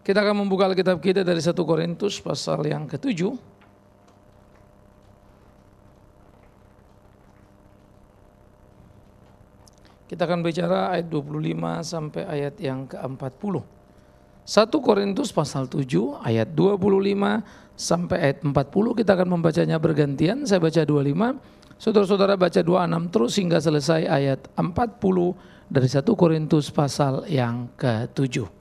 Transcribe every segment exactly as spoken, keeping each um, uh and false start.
Kita akan membuka Alkitab kita dari satu Korintus pasal yang ketujuh. Kita akan bicara ayat dua puluh lima sampai ayat yang keempat puluh. satu Korintus pasal tujuh ayat dua puluh lima sampai ayat empat puluh, kita akan membacanya bergantian. Saya baca dua puluh lima, saudara-saudara baca dua puluh enam terus hingga selesai ayat empat puluh dari satu Korintus pasal yang ketujuh.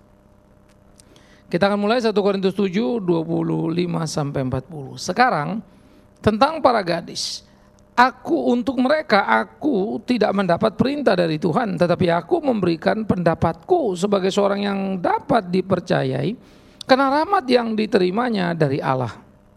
Kita akan mulai satu Korintus tujuh, dua puluh lima sampai empat puluh. Sekarang tentang para gadis. Aku untuk mereka, aku tidak mendapat perintah dari Tuhan, tetapi aku memberikan pendapatku sebagai seorang yang dapat dipercayai, karena rahmat yang diterimanya dari Allah.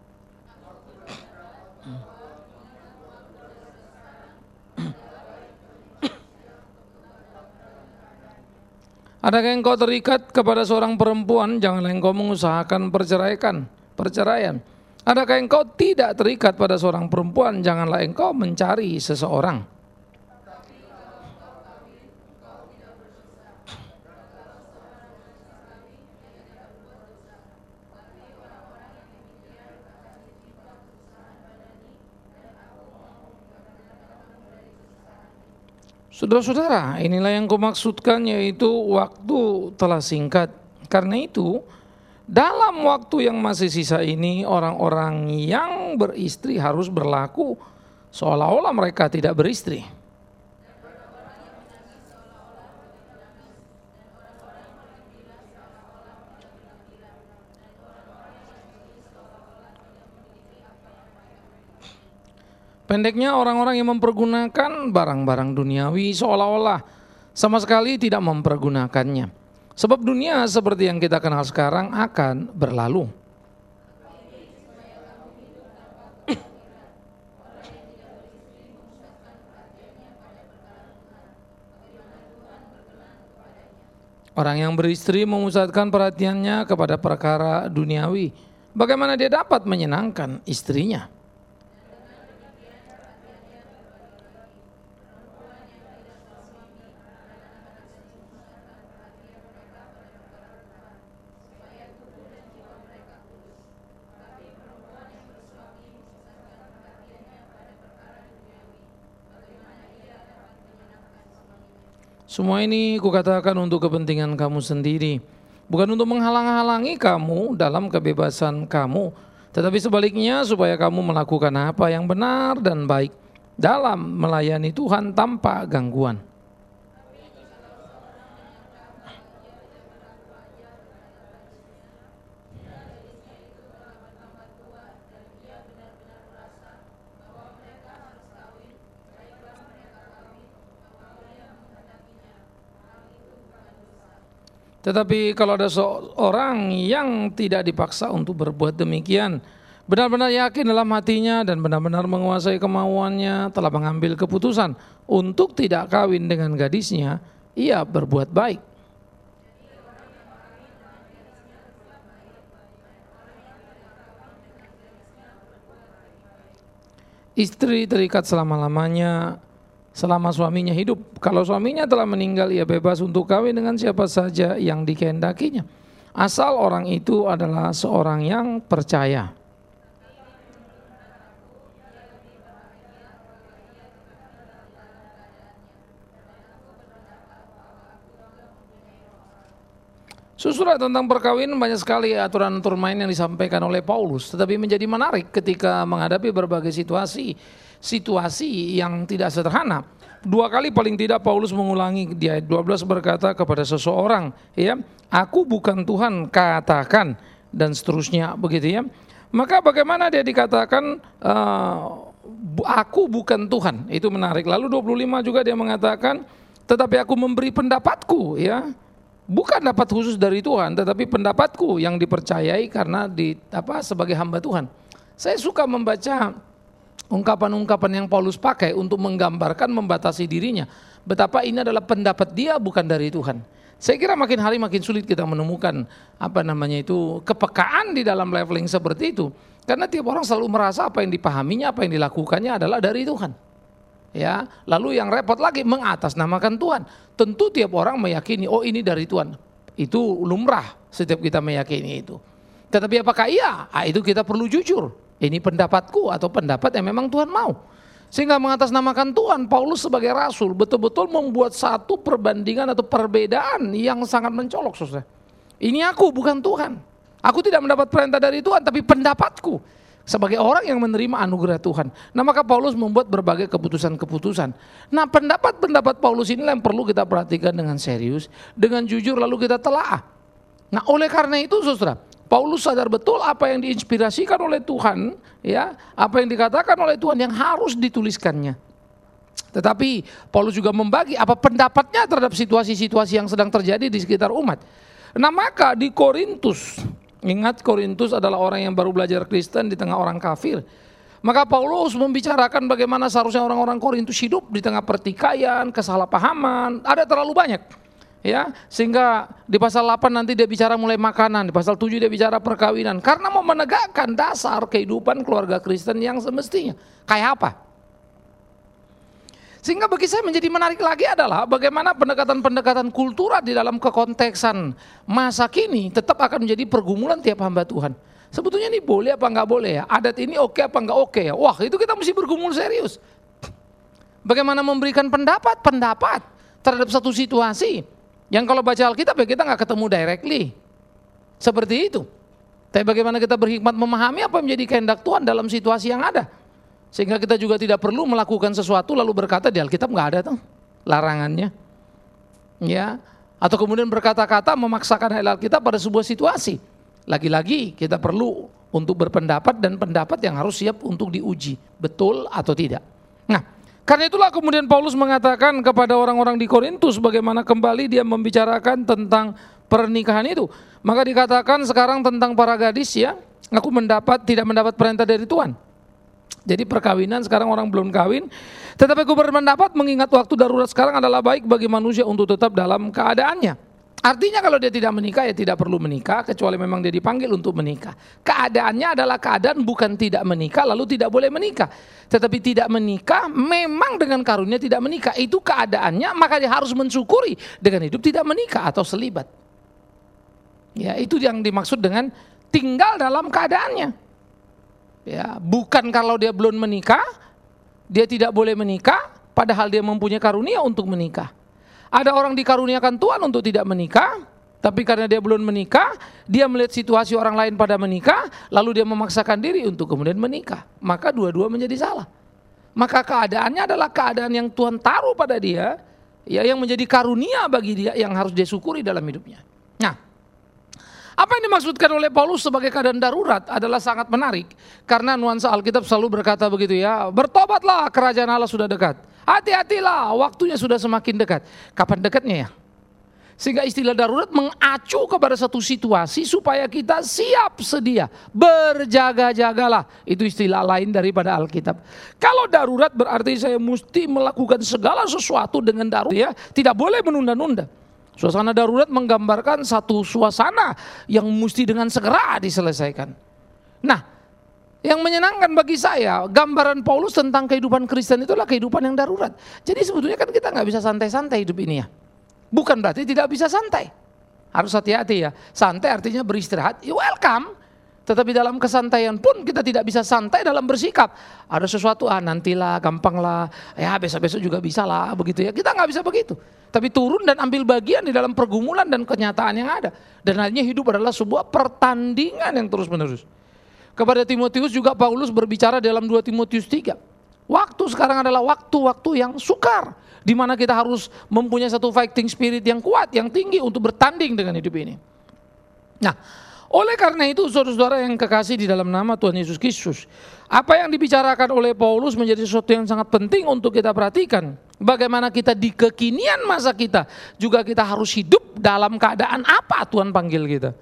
Adakah engkau terikat kepada seorang perempuan, janganlah engkau mengusahakan perceraikan, perceraian. Adakah engkau tidak terikat pada seorang perempuan, janganlah engkau mencari seseorang. Saudara-saudara, inilah yang kumaksudkan, yaitu waktu telah singkat. Karena itu, dalam waktu yang masih sisa ini, orang-orang yang beristri harus berlaku seolah-olah mereka tidak beristri. Pendeknya, orang-orang yang mempergunakan barang-barang duniawi seolah-olah sama sekali tidak mempergunakannya. Sebab dunia seperti yang kita kenal sekarang akan berlalu. Orang yang beristri memusatkan perhatiannya kepada perkara duniawi. Bagaimana dia dapat menyenangkan istrinya? Semua ini kukatakan untuk kepentingan kamu sendiri, bukan untuk menghalang-halangi kamu dalam kebebasan kamu, tetapi sebaliknya supaya kamu melakukan apa yang benar dan baik dalam melayani Tuhan tanpa gangguan. Tetapi kalau ada seorang yang tidak dipaksa untuk berbuat demikian, benar-benar yakin dalam hatinya dan benar-benar menguasai kemauannya, telah mengambil keputusan untuk tidak kawin dengan gadisnya, ia berbuat baik. Istri terikat selama-lamanya selama suaminya hidup. Kalau suaminya telah meninggal, ia bebas untuk kawin dengan siapa saja yang dikehendakinya, asal orang itu adalah seorang yang percaya. Susulah tentang perkawinan, banyak sekali aturan-aturan main yang disampaikan oleh Paulus, tetapi menjadi menarik ketika menghadapi berbagai situasi situasi yang tidak sederhana. Dua kali paling tidak Paulus mengulangi di ayat dua belas, berkata kepada seseorang, ya, aku bukan Tuhan, katakan, dan seterusnya begitu ya. Maka bagaimana dia dikatakan uh, aku bukan Tuhan? Itu menarik. Lalu dua puluh lima juga dia mengatakan, tetapi aku memberi pendapatku, ya. Bukan dapat khusus dari Tuhan, tetapi pendapatku yang dipercayai karena di apa sebagai hamba Tuhan. Saya suka membaca ungkapan-ungkapan yang Paulus pakai untuk menggambarkan membatasi dirinya. Betapa ini adalah pendapat dia, bukan dari Tuhan. Saya kira makin hari makin sulit kita menemukan apa namanya itu kepekaan di dalam leveling seperti itu. Karena tiap orang selalu merasa apa yang dipahaminya, apa yang dilakukannya adalah dari Tuhan. Ya, lalu yang repot lagi mengatasnamakan Tuhan. Tentu tiap orang meyakini, oh ini dari Tuhan. Itu lumrah setiap kita meyakini itu. Tetapi apakah iya? Ah, itu kita perlu jujur. Ini pendapatku atau pendapat yang memang Tuhan mau. Sehingga mengatasnamakan Tuhan, Paulus sebagai rasul betul-betul membuat satu perbandingan atau perbedaan yang sangat mencolok, saudara. Ini aku, bukan Tuhan. Aku tidak mendapat perintah dari Tuhan, tapi pendapatku sebagai orang yang menerima anugerah Tuhan. Nah, maka Paulus membuat berbagai keputusan-keputusan. Nah, pendapat-pendapat Paulus inilah yang perlu kita perhatikan dengan serius, dengan jujur, lalu kita telaah. Nah, oleh karena itu, saudara, Paulus sadar betul apa yang diinspirasikan oleh Tuhan, ya, apa yang dikatakan oleh Tuhan yang harus dituliskannya. Tetapi Paulus juga membagi apa pendapatnya terhadap situasi-situasi yang sedang terjadi di sekitar umat. Nah, maka di Korintus, ingat Korintus adalah orang yang baru belajar Kristen di tengah orang kafir. Maka Paulus membicarakan bagaimana seharusnya orang-orang Korintus hidup di tengah pertikaian, kesalahpahaman, ada terlalu banyak. Ya, sehingga di pasal delapan nanti dia bicara mulai makanan, di pasal tujuh dia bicara perkawinan, karena mau menegakkan dasar kehidupan keluarga Kristen yang semestinya. Kayak apa? Sehingga bagi saya menjadi menarik lagi adalah bagaimana pendekatan-pendekatan kultural di dalam kekonteksan masa kini tetap akan menjadi pergumulan tiap hamba Tuhan. Sebetulnya ini boleh apa enggak boleh ya? Adat ini oke apa enggak oke ya? Wah, itu kita mesti bergumul serius. Bagaimana memberikan pendapat-pendapat terhadap satu situasi yang kalau baca Alkitab ya kita nggak ketemu directly seperti itu. Tapi bagaimana kita berhikmat memahami apa yang menjadi kehendak Tuhan dalam situasi yang ada, sehingga kita juga tidak perlu melakukan sesuatu lalu berkata di Alkitab nggak ada tuh larangannya, ya, atau kemudian berkata-kata memaksakan ayat Alkitab pada sebuah situasi. Lagi-lagi kita perlu untuk berpendapat dan pendapat yang harus siap untuk diuji betul atau tidak. Nah, karena itulah kemudian Paulus mengatakan kepada orang-orang di Korintus bagaimana kembali dia membicarakan tentang pernikahan itu. Maka dikatakan sekarang tentang para gadis, ya, aku mendapat tidak mendapat perintah dari Tuhan. Jadi perkawinan sekarang orang belum kawin, tetapi aku berpendapat mengingat waktu darurat sekarang adalah baik bagi manusia untuk tetap dalam keadaannya. Artinya kalau dia tidak menikah ya tidak perlu menikah kecuali memang dia dipanggil untuk menikah. Keadaannya adalah keadaan bukan tidak menikah lalu tidak boleh menikah. Tetapi tidak menikah memang dengan karunia tidak menikah. Itu keadaannya, maka dia harus mensyukuri dengan hidup tidak menikah atau selibat. Ya, itu yang dimaksud dengan tinggal dalam keadaannya. Ya, bukan kalau dia belum menikah dia tidak boleh menikah padahal dia mempunyai karunia untuk menikah. Ada orang dikaruniakan Tuhan untuk tidak menikah, tapi karena dia belum menikah, dia melihat situasi orang lain pada menikah, lalu dia memaksakan diri untuk kemudian menikah. Maka dua-dua menjadi salah. Maka keadaannya adalah keadaan yang Tuhan taruh pada dia, ya, yang menjadi karunia bagi dia yang harus dia syukuri dalam hidupnya. Nah, apa yang dimaksudkan oleh Paulus sebagai keadaan darurat adalah sangat menarik. Karena nuansa Alkitab selalu berkata begitu, ya, bertobatlah kerajaan Allah sudah dekat. Hati-hatilah, waktunya sudah semakin dekat. Kapan dekatnya ya? Sehingga istilah darurat mengacu kepada satu situasi supaya kita siap sedia. Berjaga-jagalah. Itu istilah lain daripada Alkitab. Kalau darurat berarti saya mesti melakukan segala sesuatu dengan darurat, ya, tidak boleh menunda-nunda. Suasana darurat menggambarkan satu suasana yang mesti dengan segera diselesaikan. Nah, yang menyenangkan bagi saya, gambaran Paulus tentang kehidupan Kristen itulah kehidupan yang darurat. Jadi sebetulnya kan kita nggak bisa santai-santai hidup ini ya. Bukan berarti tidak bisa santai. Harus hati-hati ya. Santai artinya beristirahat, you welcome. Tetapi dalam kesantaian pun kita tidak bisa santai dalam bersikap. Ada sesuatu, ah nantilah, gampang lah, ya besok-besok juga bisa lah, begitu ya. Kita nggak bisa begitu. Tapi turun dan ambil bagian di dalam pergumulan dan kenyataan yang ada. Dan akhirnya hidup adalah sebuah pertandingan yang terus-menerus. Kepada Timotius juga Paulus berbicara dalam dua Timotius tiga. Waktu sekarang adalah waktu-waktu yang sukar, di mana kita harus mempunyai satu fighting spirit yang kuat, yang tinggi untuk bertanding dengan hidup ini. Nah, oleh karena itu saudara-saudara yang kekasih di dalam nama Tuhan Yesus Kristus, apa yang dibicarakan oleh Paulus menjadi sesuatu yang sangat penting untuk kita perhatikan. Bagaimana kita di kekinian masa kita, juga kita harus hidup dalam keadaan apa Tuhan panggil kita.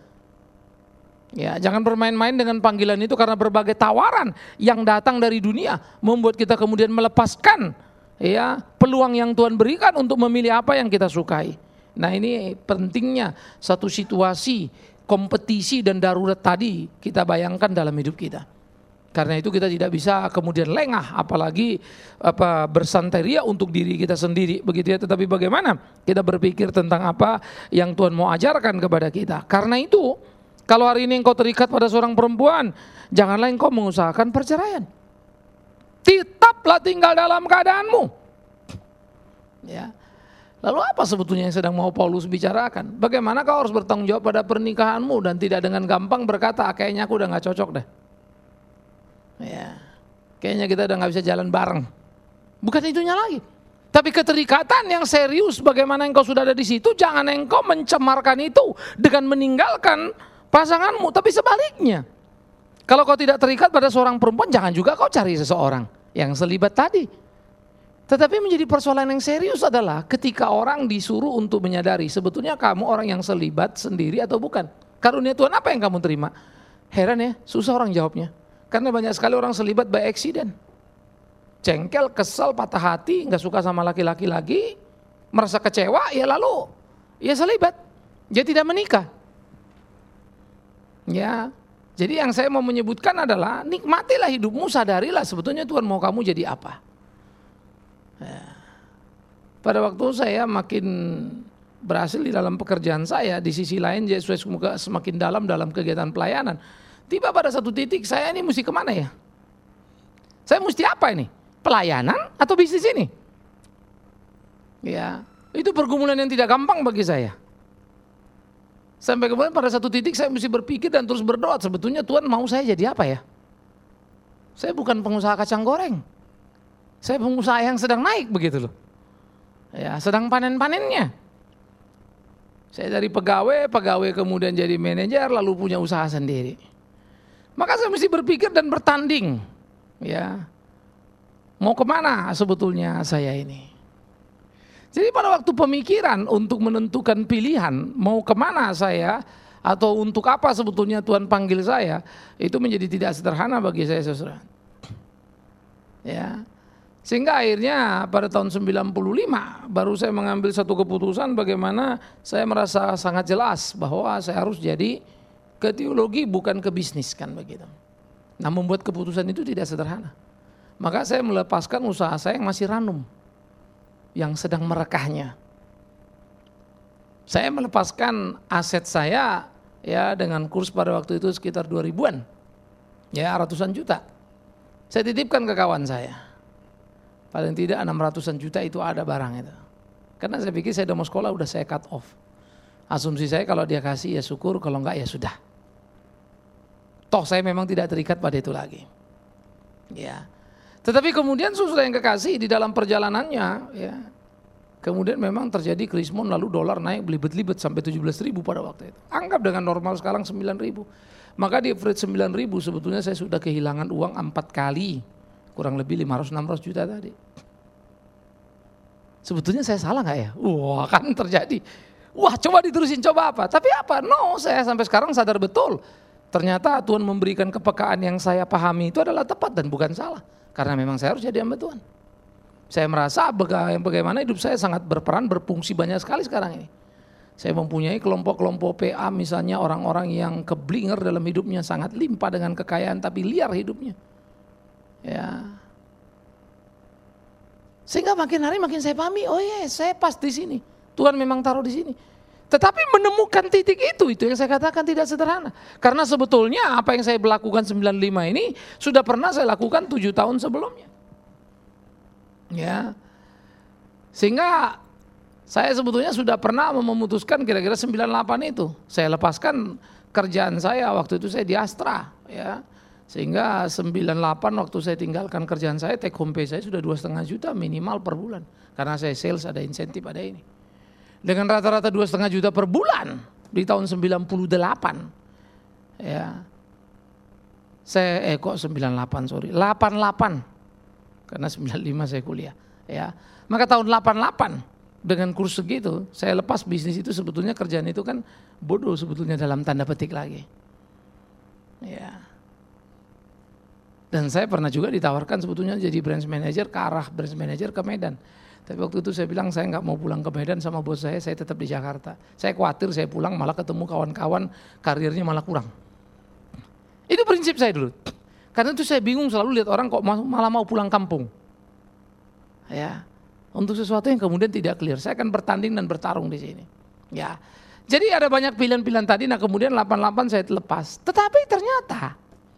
Ya, jangan bermain-main dengan panggilan itu karena berbagai tawaran yang datang dari dunia membuat kita kemudian melepaskan, ya, peluang yang Tuhan berikan untuk memilih apa yang kita sukai. Nah, ini pentingnya satu situasi kompetisi dan darurat tadi kita bayangkan dalam hidup kita. Karena itu kita tidak bisa kemudian lengah, apalagi apa bersantai ria untuk diri kita sendiri, begitu ya. Tetapi bagaimana kita berpikir tentang apa yang Tuhan mau ajarkan kepada kita. Karena itu, kalau hari ini engkau terikat pada seorang perempuan, janganlah engkau mengusahakan perceraian. Tetaplah tinggal dalam keadaanmu. Ya. Lalu apa sebetulnya yang sedang mau Paulus bicarakan? Bagaimana kau harus bertanggung jawab pada pernikahanmu dan tidak dengan gampang berkata, kayaknya aku udah gak cocok deh. Ya, kayaknya kita udah gak bisa jalan bareng. Bukan itunya lagi. Tapi keterikatan yang serius, bagaimana engkau sudah ada di situ, jangan engkau mencemarkan itu dengan meninggalkan pasanganmu. Tapi sebaliknya, kalau kau tidak terikat pada seorang perempuan, jangan juga kau cari seseorang yang selibat tadi. Tetapi menjadi persoalan yang serius adalah ketika orang disuruh untuk menyadari sebetulnya kamu orang yang selibat sendiri atau bukan. Karunia Tuhan apa yang kamu terima? Heran ya, susah orang jawabnya. Karena banyak sekali orang selibat by accident. Cengkel, kesal, patah hati, gak suka sama laki-laki lagi, merasa kecewa, ya lalu ya selibat. Dia tidak menikah. Ya, jadi yang saya mau menyebutkan adalah nikmatilah hidupmu, sadarilah sebetulnya Tuhan mau kamu jadi apa. Ya. Pada waktu saya makin berhasil di dalam pekerjaan saya, di sisi lain Yesus semakin dalam dalam kegiatan pelayanan. Tiba pada satu titik, saya ini mesti kemana ya? Saya mesti apa ini? Pelayanan atau bisnis ini? Ya, itu pergumulan yang tidak gampang bagi saya. Sampai kemudian pada satu titik saya mesti berpikir dan terus berdoa, sebetulnya Tuhan mau saya jadi apa ya? Saya bukan pengusaha kacang goreng. Saya pengusaha yang sedang naik begitu loh. Ya, sedang panen-panennya. Saya dari pegawai, pegawai kemudian jadi manajer, lalu punya usaha sendiri. Maka saya mesti berpikir dan bertanding. Ya, mau kemana sebetulnya saya ini? Jadi pada waktu pemikiran untuk menentukan pilihan, mau kemana saya, atau untuk apa sebetulnya Tuhan panggil saya, itu menjadi tidak sederhana bagi saya, saudara. Ya. Sehingga akhirnya pada tahun sembilan puluh lima baru saya mengambil satu keputusan bagaimana saya merasa sangat jelas bahwa saya harus jadi ke teologi bukan ke bisnis kan begitu. Nah, membuat keputusan itu tidak sederhana. Maka saya melepaskan usaha saya yang masih ranum, yang sedang merekahnya. Saya melepaskan aset saya ya dengan kurs pada waktu itu sekitar dua ribuan. Ya, ratusan juta. Saya titipkan ke kawan saya. Paling tidak enam ratusan juta itu ada barang itu. Karena saya pikir saya udah mau sekolah, udah saya cut off. Asumsi saya kalau dia kasih ya syukur, kalau enggak ya sudah. Toh saya memang tidak terikat pada itu lagi. Ya. Tetapi kemudian saudara yang kekasih di dalam perjalanannya, ya, kemudian memang terjadi krismon, lalu dolar naik belibet-libet sampai tujuh belas ribu pada waktu itu. Anggap dengan normal sekarang sembilan ribu. Maka di average sembilan ribu sebetulnya saya sudah kehilangan uang empat kali. Kurang lebih lima ratus enam ratus juta tadi. Sebetulnya saya salah gak ya? Wah, kan terjadi. Wah, coba diterusin, coba apa? Tapi apa? No, saya sampai sekarang sadar betul. Ternyata Tuhan memberikan kepekaan yang saya pahami itu adalah tepat dan bukan salah. Karena memang saya harus jadi hamba Tuhan. Saya merasa bagaimana hidup saya sangat berperan, berfungsi banyak sekali sekarang ini. Saya mempunyai kelompok-kelompok P A misalnya, orang-orang yang keblinger dalam hidupnya, sangat limpah dengan kekayaan tapi liar hidupnya. Ya, sehingga makin hari makin saya pahami, oh iya, saya pas di sini. Tuhan memang taruh di sini. Tetapi menemukan titik itu, itu yang saya katakan tidak sederhana. Karena sebetulnya apa yang saya lakukan sembilan puluh lima ini sudah pernah saya lakukan tujuh tahun sebelumnya. Ya, sehingga saya sebetulnya sudah pernah memutuskan kira-kira sembilan puluh delapan itu. Saya lepaskan kerjaan saya waktu itu saya di Astra, ya. Sehingga sembilan puluh delapan waktu saya tinggalkan kerjaan saya, take home pay saya sudah dua koma lima juta minimal per bulan. Karena saya sales, ada insentif, ada ini. Dengan rata-rata dua koma lima juta per bulan di tahun sembilan puluh delapan. Ya. Saya eh kok sembilan puluh delapan, sorry. delapan puluh delapan. Karena sembilan puluh lima saya kuliah, ya. Maka tahun delapan puluh delapan dengan kurs segitu, saya lepas bisnis itu, sebetulnya kerjaan itu kan bodoh sebetulnya dalam tanda petik lagi. Ya. Dan saya pernah juga ditawarkan sebetulnya jadi branch manager, ke arah branch manager ke Medan. Tapi waktu itu saya bilang saya nggak mau pulang ke Medan sama bos saya, saya tetap di Jakarta. Saya khawatir saya pulang malah ketemu kawan-kawan karirnya malah kurang. Itu prinsip saya dulu. Karena itu saya bingung selalu lihat orang kok malah mau pulang kampung. Ya, untuk sesuatu yang kemudian tidak clear. Saya akan bertanding dan bertarung di sini. Ya, jadi ada banyak pilihan-pilihan tadi. Nah kemudian delapan puluh delapan saya lepas. Tetapi ternyata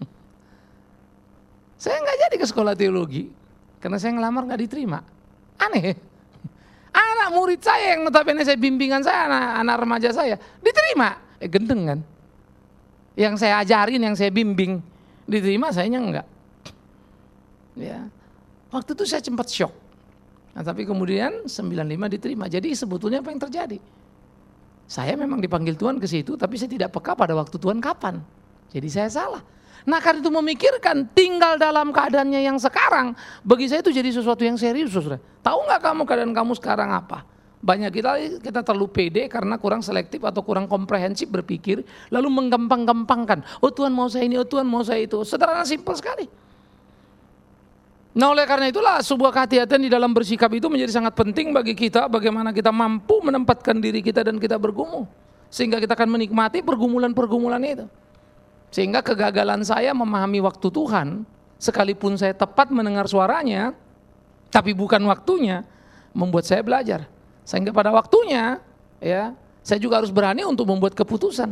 saya nggak jadi ke sekolah teologi karena saya ngelamar nggak diterima. Aneh. Anak murid saya yang notabene saya bimbingan saya, anak, anak remaja saya diterima. Eh gendeng kan? Yang saya ajarin, yang saya bimbing diterima, sayanya enggak. Ya. Waktu itu saya sempat shock. Nah, tapi kemudian sembilan puluh lima diterima. Jadi sebetulnya apa yang terjadi? Saya memang dipanggil Tuhan ke situ, tapi saya tidak peka pada waktu Tuhan kapan. Jadi saya salah. Nah karena itu memikirkan tinggal dalam keadaannya yang sekarang, bagi saya itu jadi sesuatu yang serius, saudara. Tahu nggak kamu keadaan kamu sekarang apa? Banyak kita kita terlalu pede karena kurang selektif atau kurang komprehensif berpikir, lalu menggampang-gampangkan. Oh Tuhan mau saya ini, oh Tuhan mau saya itu. Sederhana, simpel sekali. Nah oleh karena itulah sebuah kehati-hatian di dalam bersikap itu menjadi sangat penting bagi kita. Bagaimana kita mampu menempatkan diri kita dan kita bergumul. Sehingga kita akan menikmati pergumulan-pergumulan itu. Sehingga kegagalan saya memahami waktu Tuhan, sekalipun saya tepat mendengar suaranya, tapi bukan waktunya, membuat saya belajar. Sehingga pada waktunya, ya, saya juga harus berani untuk membuat keputusan.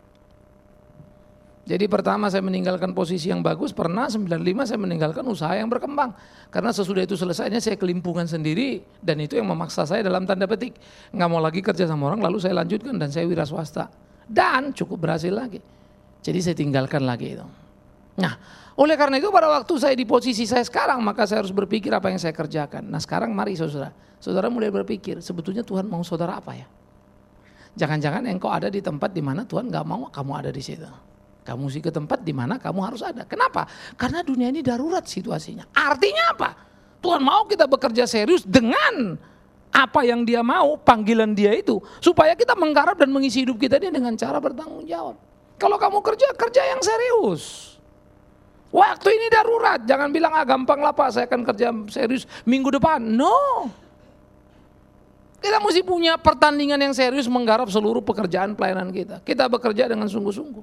Jadi pertama saya meninggalkan posisi yang bagus, pernah sembilan puluh lima saya meninggalkan usaha yang berkembang. Karena sesudah itu selesainya saya kelimpungan sendiri, dan itu yang memaksa saya dalam tanda petik. Nggak mau lagi kerja sama orang, lalu saya lanjutkan dan saya wira swasta. Dan cukup berhasil lagi. Jadi saya tinggalkan lagi itu. Nah, oleh karena itu pada waktu saya di posisi saya sekarang, maka saya harus berpikir apa yang saya kerjakan. Nah sekarang mari saudara, saudara mulai berpikir, sebetulnya Tuhan mau saudara apa ya? Jangan-jangan engkau ada di tempat di mana Tuhan gak mau kamu ada di situ. Kamu sih ke tempat di mana kamu harus ada. Kenapa? Karena dunia ini darurat situasinya. Artinya apa? Tuhan mau kita bekerja serius dengan apa yang Dia mau, panggilan Dia itu, supaya kita menggarap dan mengisi hidup kita ini dengan cara bertanggung jawab. Kalau kamu kerja, kerja yang serius. Waktu ini darurat, jangan bilang ah gampang lah Pak, saya akan kerja serius minggu depan. No. Kita mesti punya pertandingan yang serius menggarap seluruh pekerjaan pelayanan kita. Kita bekerja dengan sungguh-sungguh.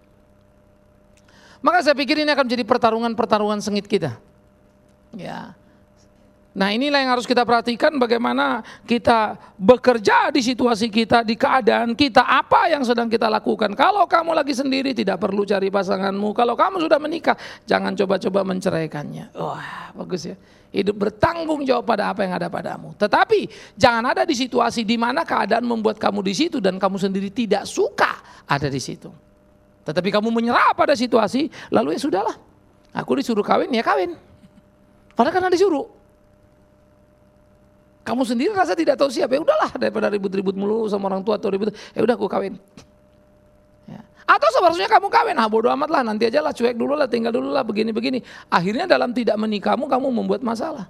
Maka saya pikir ini akan menjadi pertarungan-pertarungan sengit kita. Ya. Nah inilah yang harus kita perhatikan, bagaimana kita bekerja di situasi kita, di keadaan kita, apa yang sedang kita lakukan. Kalau kamu lagi sendiri tidak perlu cari pasanganmu. Kalau kamu sudah menikah jangan coba-coba menceraikannya. Wah bagus ya. Hidup bertanggung jawab pada apa yang ada padamu. Tetapi jangan ada di situasi di mana keadaan membuat kamu di situ dan kamu sendiri tidak suka ada di situ. Tetapi kamu menyerah pada situasi, lalu ya sudahlah. Aku disuruh kawin ya kawin. Padahal karena disuruh. Kamu sendiri rasa tidak tahu siapa, ya udahlah daripada ribut-ribut mulu sama orang tua atau ribut, ya udah aku kawin. Ya. Atau seharusnya kamu kawin, ah bodo amat lah, nanti aja lah, cuek dulu lah, tinggal dulu lah, begini-begini. Akhirnya dalam tidak menikahmu kamu membuat masalah.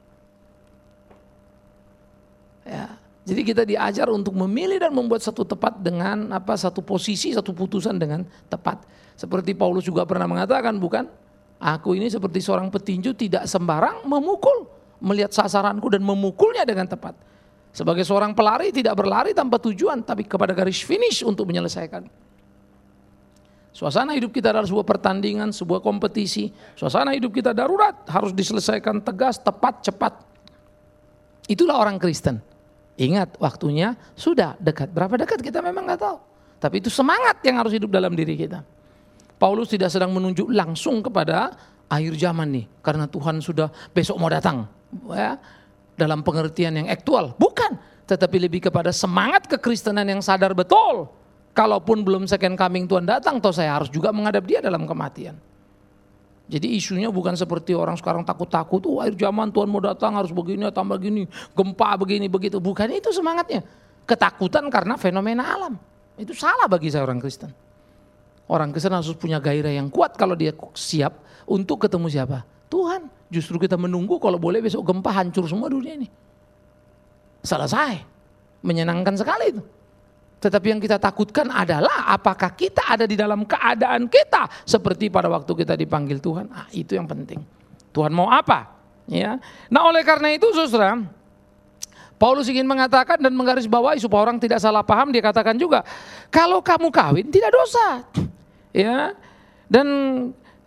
Ya. Jadi kita diajar untuk memilih dan membuat satu tepat dengan apa satu posisi, satu putusan dengan tepat. Seperti Paulus juga pernah mengatakan, bukan? Aku ini seperti seorang petinju tidak sembarang memukul. Melihat sasaranku dan memukulnya dengan tepat. Sebagai seorang pelari tidak berlari tanpa tujuan, tapi kepada garis finish untuk menyelesaikan. Suasana hidup kita adalah sebuah pertandingan, sebuah kompetisi. Suasana hidup kita darurat, harus diselesaikan tegas, tepat, cepat. Itulah orang Kristen. Ingat waktunya sudah dekat. Berapa dekat kita memang gak tahu. Tapi itu semangat yang harus hidup dalam diri kita. Paulus tidak sedang menunjuk langsung kepada akhir zaman nih, karena Tuhan sudah besok mau datang. Ya, dalam pengertian yang aktual, bukan, tetapi lebih kepada semangat kekristenan yang sadar betul, kalaupun belum second coming Tuhan datang, toh saya harus juga menghadap Dia dalam kematian. Jadi isunya bukan seperti orang sekarang takut-takut, tuh akhir zaman Tuhan mau datang harus begini, tambah gini, gempa begini begitu, bukan itu semangatnya. Ketakutan karena fenomena alam, itu salah bagi saya orang Kristen. Orang Kristen harus punya gairah yang kuat kalau dia siap untuk ketemu siapa? Tuhan. Justru kita menunggu kalau boleh besok gempa hancur semua dunia ini. Selesai. Menyenangkan sekali itu. Tetapi yang kita takutkan adalah apakah kita ada di dalam keadaan kita seperti pada waktu kita dipanggil Tuhan. Ah, itu yang penting. Tuhan mau apa? Ya. Nah oleh karena itu saudara, Paulus ingin mengatakan dan menggarisbawahi supaya orang tidak salah paham, dia katakan juga, kalau kamu kawin tidak dosa. Ya. Dan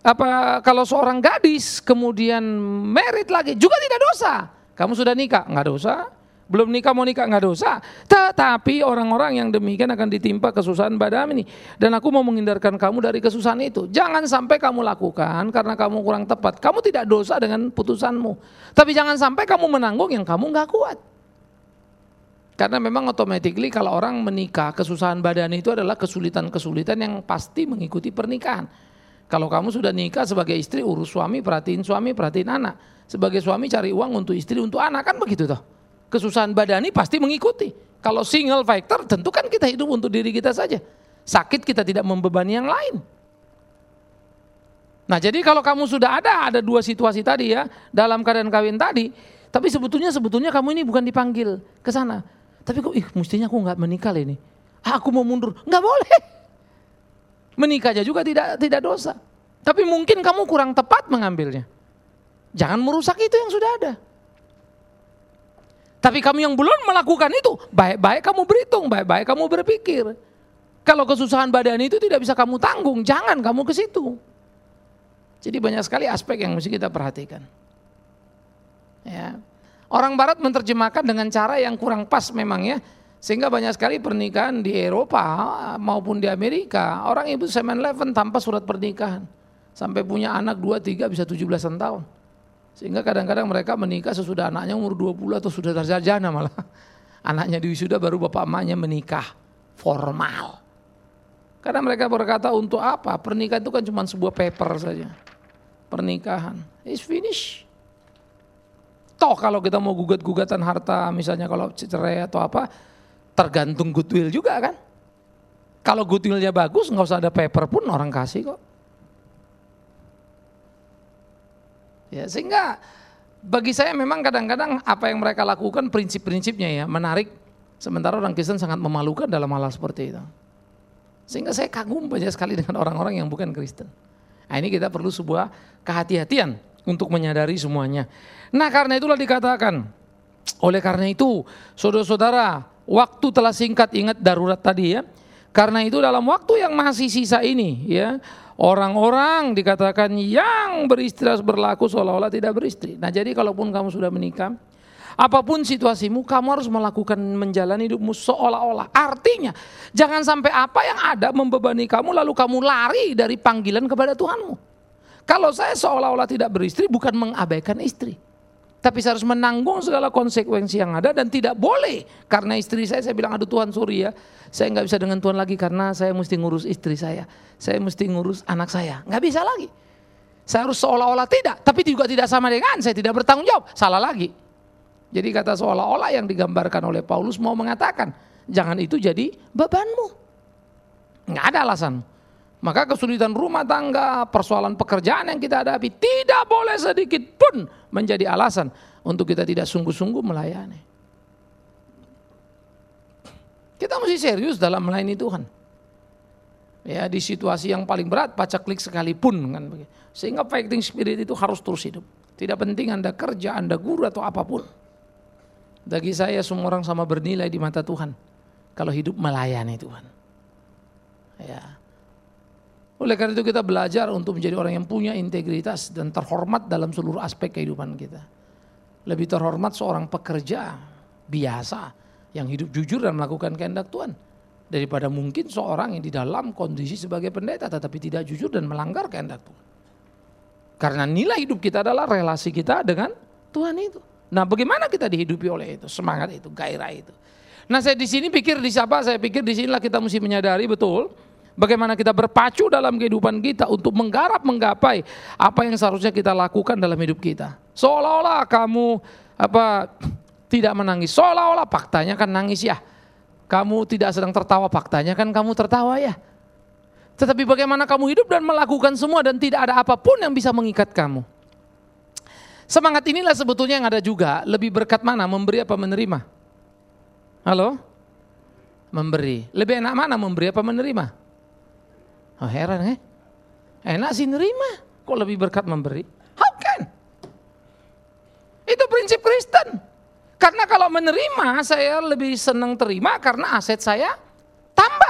apa kalau seorang gadis kemudian married lagi juga tidak dosa. Kamu sudah nikah, nggak dosa. Belum nikah mau nikah nggak dosa. Tetapi orang-orang yang demikian akan ditimpa kesusahan badani ini. Dan aku mau menghindarkan kamu dari kesusahan itu. Jangan sampai kamu lakukan karena kamu kurang tepat. Kamu tidak dosa dengan putusanmu. Tapi jangan sampai kamu menanggung yang kamu nggak kuat. Karena memang automatically kalau orang menikah, kesusahan badani itu adalah kesulitan-kesulitan yang pasti mengikuti pernikahan. Kalau kamu sudah nikah sebagai istri, urus suami, perhatiin suami, perhatiin anak. Sebagai suami cari uang untuk istri, untuk anak, kan begitu toh. Kesusahan badani pasti mengikuti. Kalau single factor tentu kan kita hidup untuk diri kita saja. Sakit kita tidak membebani yang lain. Nah jadi kalau kamu sudah ada, ada dua situasi tadi ya, dalam keadaan kawin tadi, tapi sebetulnya sebetulnya kamu ini bukan dipanggil ke sana. Tapi kok, ih mestinya aku nggak menikah ini. Ah, aku mau mundur, nggak boleh. Menikah aja juga tidak tidak dosa. Tapi mungkin kamu kurang tepat mengambilnya. Jangan merusak itu yang sudah ada. Tapi kamu yang belum melakukan itu, baik-baik kamu berhitung, baik-baik kamu berpikir. Kalau kesusahan badan itu tidak bisa kamu tanggung, jangan kamu ke situ. Jadi banyak sekali aspek yang mesti kita perhatikan. Ya. Orang Barat menerjemahkan dengan cara yang kurang pas memang ya. Sehingga banyak sekali pernikahan di Eropa maupun di Amerika, orang ibu seven eleven tanpa surat pernikahan. Sampai punya anak dua, tiga, bisa tujuh belasan tahun. Sehingga kadang-kadang mereka menikah sesudah anaknya umur dua puluh atau sudah sarjana malah. Anaknya diwisuda baru bapak emaknya menikah formal. Karena mereka berkata untuk apa? Pernikahan itu kan cuma sebuah paper saja. Pernikahan, it's finish. Toh kalau kita mau gugat-gugatan harta misalnya kalau cerai atau apa, tergantung goodwill juga kan. Kalau goodwillnya bagus nggak usah ada paper pun orang kasih kok. Ya, sehingga bagi saya memang kadang-kadang apa yang mereka lakukan prinsip-prinsipnya ya menarik, sementara orang Kristen sangat memalukan dalam hal seperti itu. Sehingga saya kagum banyak sekali dengan orang-orang yang bukan Kristen. Nah, ini kita perlu sebuah kehati-hatian untuk menyadari semuanya. Nah karena itulah dikatakan, oleh karena itu saudara-saudara, waktu telah singkat, ingat darurat tadi ya. Karena itu dalam waktu yang masih sisa ini ya, orang-orang dikatakan yang beristri harus berlaku seolah-olah tidak beristri. Nah jadi kalaupun kamu sudah menikah, apapun situasimu kamu harus melakukan menjalani hidupmu seolah-olah. Artinya jangan sampai apa yang ada membebani kamu lalu kamu lari dari panggilan kepada Tuhanmu. Kalau saya seolah-olah tidak beristri bukan mengabaikan istri. Tapi saya harus menanggung segala konsekuensi yang ada dan tidak boleh. Karena istri saya, saya bilang aduh Tuhan sorry ya. Saya nggak bisa dengan Tuhan lagi karena saya mesti ngurus istri saya. Saya mesti ngurus anak saya. Nggak bisa lagi. Saya harus seolah-olah tidak. Tapi juga tidak sama dengan saya tidak bertanggung jawab. Salah lagi. Jadi kata seolah-olah yang digambarkan oleh Paulus mau mengatakan. Jangan itu jadi bebanmu. Nggak ada alasan. Maka kesulitan rumah tangga, persoalan pekerjaan yang kita hadapi tidak boleh sedikit pun menjadi alasan untuk kita tidak sungguh-sungguh melayani. Kita mesti serius dalam melayani Tuhan. Ya, di situasi yang paling berat, pacaklik sekalipun kan begitu. Sehingga fighting spirit itu harus terus hidup. Tidak penting Anda kerja, Anda guru atau apapun. Bagi saya semua orang sama bernilai di mata Tuhan kalau hidup melayani Tuhan. Ya. Oleh karena itu kita belajar untuk menjadi orang yang punya integritas dan terhormat dalam seluruh aspek kehidupan kita. Lebih terhormat seorang pekerja biasa yang hidup jujur dan melakukan kehendak Tuhan daripada mungkin seorang yang di dalam kondisi sebagai pendeta tetapi tidak jujur dan melanggar kehendak Tuhan. Karena nilai hidup kita adalah relasi kita dengan Tuhan itu. Nah, bagaimana kita dihidupi oleh itu, semangat itu, gairah itu. Nah, saya di sini pikir di siapa? Saya pikir di sinilah kita mesti menyadari betul bagaimana kita berpacu dalam kehidupan kita untuk menggarap, menggapai apa yang seharusnya kita lakukan dalam hidup kita. Seolah-olah kamu apa tidak menangis, seolah-olah faktanya kan nangis ya. Kamu tidak sedang tertawa, faktanya kan kamu tertawa ya. Tetapi bagaimana kamu hidup dan melakukan semua dan tidak ada apapun yang bisa mengikat kamu. Semangat inilah sebetulnya yang ada juga. Lebih berkat mana, memberi apa menerima? Halo? Memberi. Lebih enak mana, memberi apa menerima? Oh, heran ya, enak sih nerima, kok lebih berkat memberi? How can? Itu prinsip Kristen. Karena kalau menerima saya lebih senang terima karena aset saya tambah.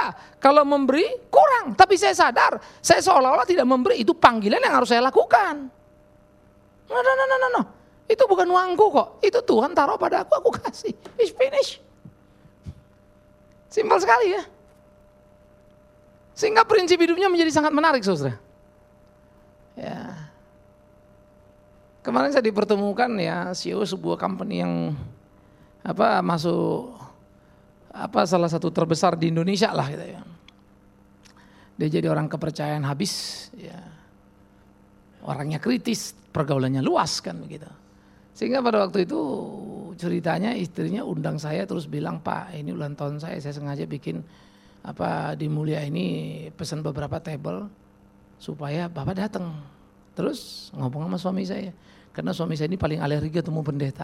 Iya, kalau memberi kurang. Tapi saya sadar, saya seolah-olah tidak memberi. Itu panggilan yang harus saya lakukan. No, no, no, no, no, no. Itu bukan uangku kok. Itu Tuhan taruh pada aku, aku kasih. It's finished. Simpel sekali ya. Sehingga prinsip hidupnya menjadi sangat menarik, saudara. Ya. Kemarin saya dipertemukan ya C E O sebuah company yang apa masuk apa salah satu terbesar di Indonesia lah gitu ya. Dia jadi orang kepercayaan habis ya. Orangnya kritis, pergaulannya luas kan begitu. Sehingga pada waktu itu ceritanya istrinya undang saya terus bilang, "Pak, ini ulang tahun saya, saya sengaja bikin apa di Mulia ini pesan beberapa table supaya Bapak datang." Terus ngomong sama suami saya, karena suami saya ini paling alergi ketemu pendeta.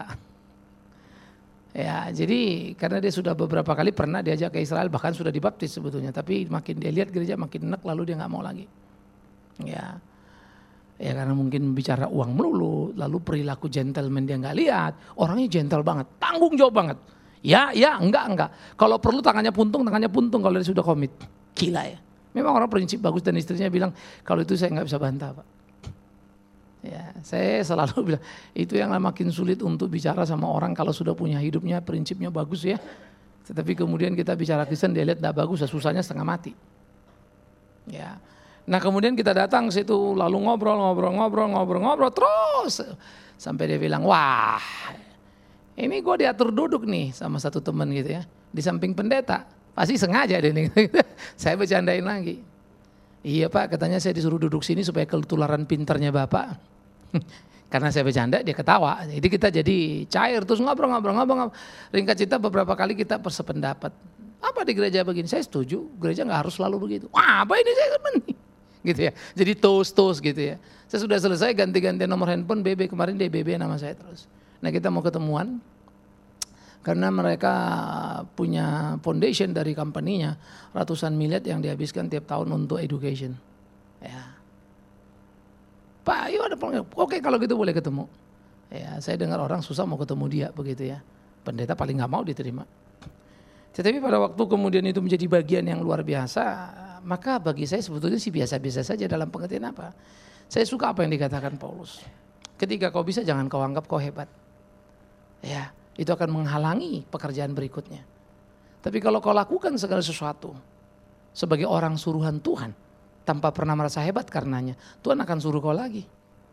Ya, jadi karena dia sudah beberapa kali pernah diajak ke Israel, bahkan sudah dibaptis sebetulnya, tapi makin dia lihat gereja makin enak, lalu dia nggak mau lagi. Ya, ya karena mungkin bicara uang melulu, lalu perilaku gentleman dia nggak lihat, orangnya gentle banget, tanggung jawab banget. Ya, ya, enggak, enggak. Kalau perlu tangannya puntung, tangannya puntung kalau dia sudah komit. Gila ya. Memang orang prinsip bagus dan istrinya bilang, kalau itu saya nggak bisa bantah, Pak. Ya, saya selalu bilang itu yang makin sulit untuk bicara sama orang kalau sudah punya hidupnya prinsipnya bagus ya. Tetapi kemudian kita bicara Kristen dia lihat tidak bagus, susahnya setengah mati. Ya. Nah kemudian kita datang ke situ lalu ngobrol ngobrol ngobrol ngobrol ngobrol terus sampai dia bilang wah ini gue diatur duduk nih sama satu teman gitu ya di samping pendeta pasti sengaja deh nih. Saya bercandain lagi. Iya Pak katanya saya disuruh duduk sini supaya ketularan pinternya Bapak. Karena saya bercanda dia ketawa, jadi kita jadi cair terus ngobrol-ngobrol-ngobrol. Ringkat cerita beberapa kali kita bersependapat. Apa di gereja begini? Saya setuju, gereja nggak harus selalu begitu. Wah apa ini saya temen gitu ya. Jadi toast-toast gitu ya. Saya sudah selesai ganti-ganti nomor handphone B B kemarin dia B B nama saya terus. Nah kita mau ketemuan karena mereka punya foundation dari company-nya ratusan miliar yang dihabiskan tiap tahun untuk education. Ya. Pak, yuk ada program. Oke kalau gitu boleh ketemu. Ya, saya dengar orang susah mau ketemu dia begitu ya. Pendeta paling nggak mau diterima. Tetapi pada waktu kemudian itu menjadi bagian yang luar biasa, maka bagi saya sebetulnya sih biasa-biasa saja dalam pengertian apa. Saya suka apa yang dikatakan Paulus. Ketika kau bisa jangan kau anggap kau hebat. Ya, itu akan menghalangi pekerjaan berikutnya. Tapi kalau kau lakukan segala sesuatu sebagai orang suruhan Tuhan, tanpa pernah merasa hebat karenanya, Tuhan akan suruh kau lagi.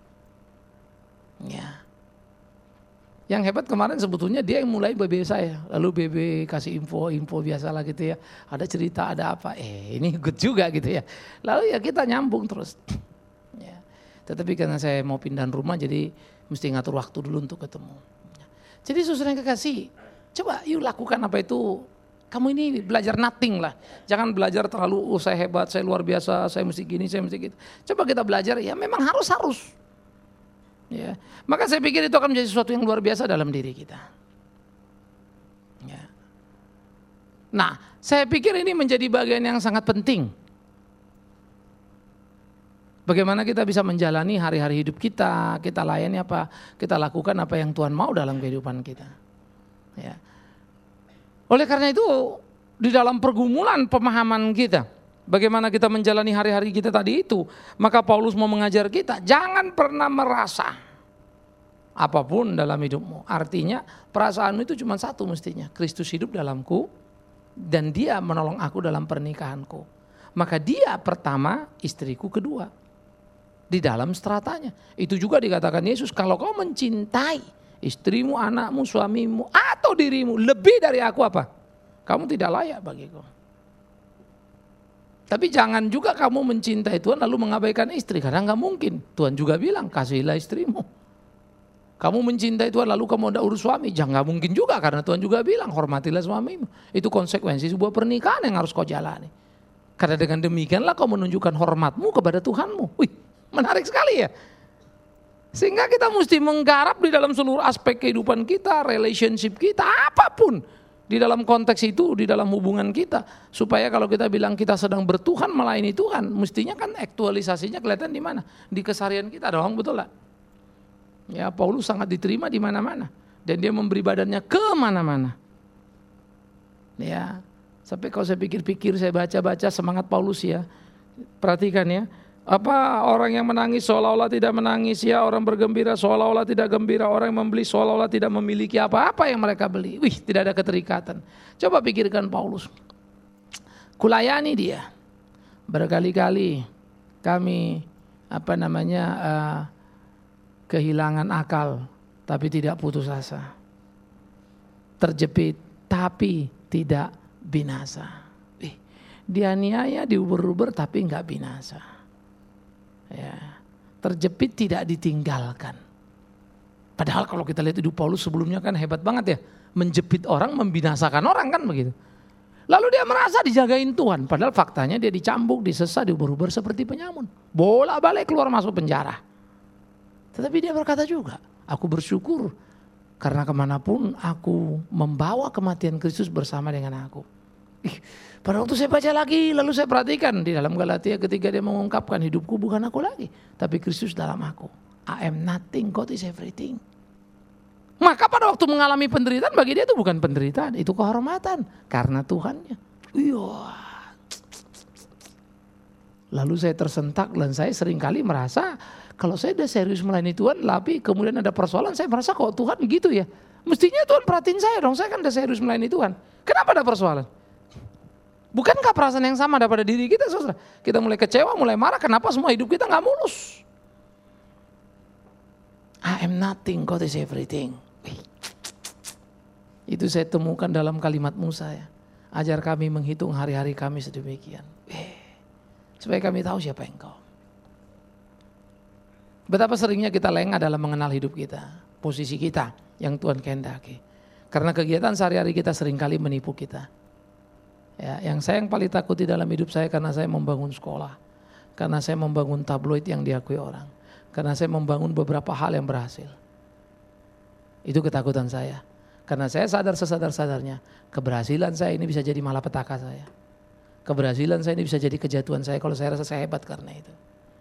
Ya. Yang hebat kemarin sebetulnya dia yang mulai B B saya, lalu B B kasih info-info biasa lah gitu ya. Ada cerita, ada apa, eh ini good juga gitu ya. Lalu ya kita nyambung terus. Ya. Tetapi karena saya mau pindah rumah jadi mesti ngatur waktu dulu untuk ketemu. Jadi saudara yang kekasih, coba yuk lakukan apa itu. Kamu ini belajar nothing lah. Jangan belajar terlalu, oh saya hebat, saya luar biasa, saya mesti gini, saya mesti gitu. Coba kita belajar, ya memang harus-harus. Ya. Maka saya pikir itu akan menjadi sesuatu yang luar biasa dalam diri kita. Ya. Nah, saya pikir ini menjadi bagian yang sangat penting. Bagaimana kita bisa menjalani hari-hari hidup kita, kita layani apa, kita lakukan apa yang Tuhan mau dalam kehidupan kita. Ya. Oleh karena itu di dalam pergumulan pemahaman kita, bagaimana kita menjalani hari-hari kita tadi itu, maka Paulus mau mengajar kita, jangan pernah merasa apapun dalam hidupmu. Artinya perasaanmu itu cuma satu mestinya, Kristus hidup dalamku dan dia menolong aku dalam pernikahanku. Maka dia pertama, istriku kedua. Di dalam stratanya. Itu juga dikatakan Yesus, kalau kau mencintai istrimu, anakmu, suamimu, atau dirimu lebih dari aku apa? Kamu tidak layak bagiku. Tapi jangan juga kamu mencintai Tuhan lalu mengabaikan istri. Karena nggak mungkin. Tuhan juga bilang kasihilah istrimu. Kamu mencintai Tuhan lalu kamu tidak urus suami. Jangan nggak mungkin juga karena Tuhan juga bilang hormatilah suamimu. Itu konsekuensi sebuah pernikahan yang harus kau jalani. Karena dengan demikianlah kau menunjukkan hormatmu kepada Tuhanmu. Wih, menarik sekali ya. Sehingga kita mesti menggarap di dalam seluruh aspek kehidupan kita, relationship kita, apapun. Di dalam konteks itu, di dalam hubungan kita. Supaya kalau kita bilang kita sedang bertuhan melayani Tuhan, mestinya kan aktualisasinya kelihatan di mana? Di keseharian kita dong, betul lah. Ya, Paulus sangat diterima di mana-mana. Dan dia memberi badannya ke mana-mana. Ya. Sampai kalau saya pikir-pikir, saya baca-baca semangat Paulus ya. Perhatikan ya. Apa orang yang menangis seolah-olah tidak menangis ya, orang bergembira seolah-olah tidak gembira, orang yang membeli seolah-olah tidak memiliki apa-apa yang mereka beli. Wih, tidak ada keterikatan. Coba pikirkan Paulus. Kulayani dia. Berkali-kali kami apa namanya uh, kehilangan akal tapi tidak putus asa. Terjepit tapi tidak binasa. Eh, dianiaya, diuber-uber tapi enggak binasa. Ya, terjepit tidak ditinggalkan. Padahal kalau kita lihat hidup Paulus sebelumnya kan hebat banget ya. Menjepit orang, membinasakan orang kan begitu. Lalu dia merasa dijagain Tuhan. Padahal faktanya dia dicambuk, disesat, diuber-uber seperti penyamun. Bolak-balik keluar masuk penjara. Tetapi dia berkata juga, aku bersyukur karena kemanapun aku membawa kematian Kristus bersama dengan aku. Ih, pada waktu saya baca lagi, lalu saya perhatikan di dalam Galatia ketika dia mengungkapkan hidupku bukan aku lagi, tapi Kristus dalam aku. I am nothing, God is everything. Maka pada waktu mengalami penderitaan bagi dia itu bukan penderitaan, itu kehormatan karena Tuhannya. Iya. Lalu saya tersentak dan saya seringkali merasa kalau saya udah serius melayani Tuhan, tapi kemudian ada persoalan, saya merasa kok Tuhan gitu ya. Mestinya Tuhan perhatiin saya dong, saya kan udah serius melayani Tuhan. Kenapa ada persoalan? Bukankah perasaan yang sama ada pada diri kita, saudara? Kita mulai kecewa, mulai marah, kenapa semua hidup kita gak mulus? I am nothing, God is everything. Itu saya temukan dalam kalimat Musa ya. Ajar kami menghitung hari-hari kami sedemikian. Supaya kami tahu siapa engkau. Betapa seringnya kita lengah dalam mengenal hidup kita, posisi kita yang Tuhan kehendaki. Karena kegiatan sehari-hari kita seringkali menipu kita. Ya, yang saya yang paling takuti dalam hidup saya karena saya membangun sekolah, karena saya membangun tabloid yang diakui orang, karena saya membangun beberapa hal yang berhasil. Itu ketakutan saya. Karena saya sadar sesadar-sadarnya keberhasilan saya ini bisa jadi malapetaka saya. Keberhasilan saya ini bisa jadi kejatuhan saya kalau saya rasa saya hebat karena itu.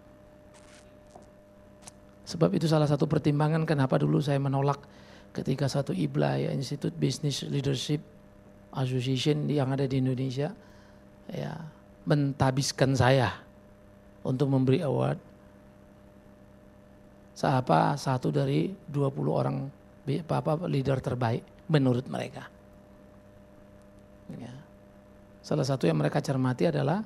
Sebab itu salah satu pertimbangan kenapa dulu saya menolak ketika satu I B L A ya, Institute Business Leadership Association yang ada di Indonesia ya, mentabiskan saya untuk memberi award siapa satu dari dua puluh orang apa, leader terbaik menurut mereka. Ya. Salah satu yang mereka cermati adalah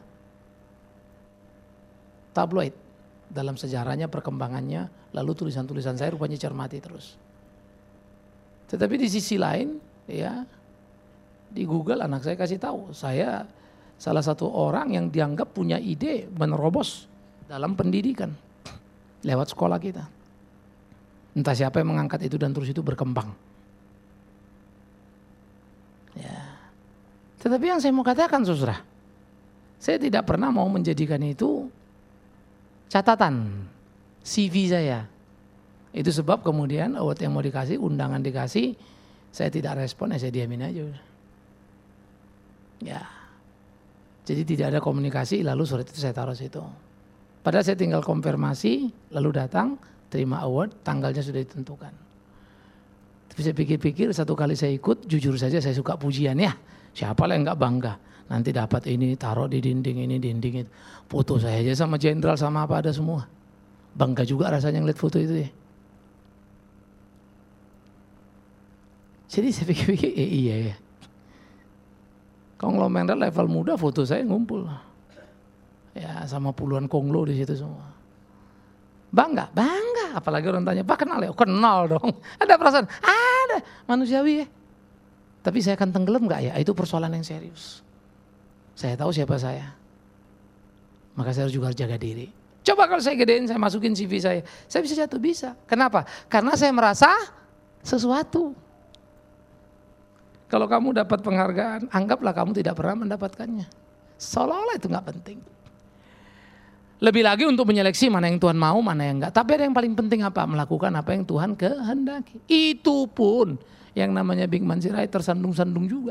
tabloid. Dalam sejarahnya, perkembangannya, lalu tulisan-tulisan saya rupanya cermati terus. Tetapi di sisi lain, ya di Google anak saya kasih tahu, saya salah satu orang yang dianggap punya ide menerobos dalam pendidikan lewat sekolah kita. Entah siapa yang mengangkat itu dan terus itu berkembang. Ya. Tetapi yang saya mau katakan, saudara, saya tidak pernah mau menjadikan itu catatan C V saya. Itu sebab kemudian award yang mau dikasih, undangan dikasih, saya tidak respon, ya saya diamin aja udah. Ya. Jadi tidak ada komunikasi, lalu surat itu saya taruh situ. Padahal saya tinggal konfirmasi, lalu datang, terima award, tanggalnya sudah ditentukan. Tapi saya pikir-pikir, satu kali saya ikut, jujur saja saya suka pujian ya. Siapa lah yang gak bangga. Nanti dapat ini, taruh di dinding ini, dinding itu. Foto saya aja sama jenderal sama apa ada semua. Bangga juga rasanya ngeliat foto itu ya. Jadi saya pikir-pikir, eh iya ya. Konglomerat level muda foto saya ngumpul. Ya sama puluhan konglo di situ semua. Bangga, bangga. Apalagi orang tanya, Pak kenal ya? Oh, kenal dong. Ada perasaan, ada. Manusiawi ya. Tapi saya akan tenggelam gak ya? Itu persoalan yang serius. Saya tahu siapa saya. Maka saya harus juga jaga diri. Coba kalau saya gedein, saya masukin C V saya. Saya bisa jatuh, bisa. Kenapa? Karena saya merasa sesuatu. Kalau kamu dapat penghargaan, anggaplah kamu tidak pernah mendapatkannya. Seolah-olah itu gak penting. Lebih lagi untuk menyeleksi mana yang Tuhan mau, mana yang enggak. Tapi ada yang paling penting apa? Melakukan apa yang Tuhan kehendaki. Itu pun yang namanya Big Man Sirait tersandung-sandung juga.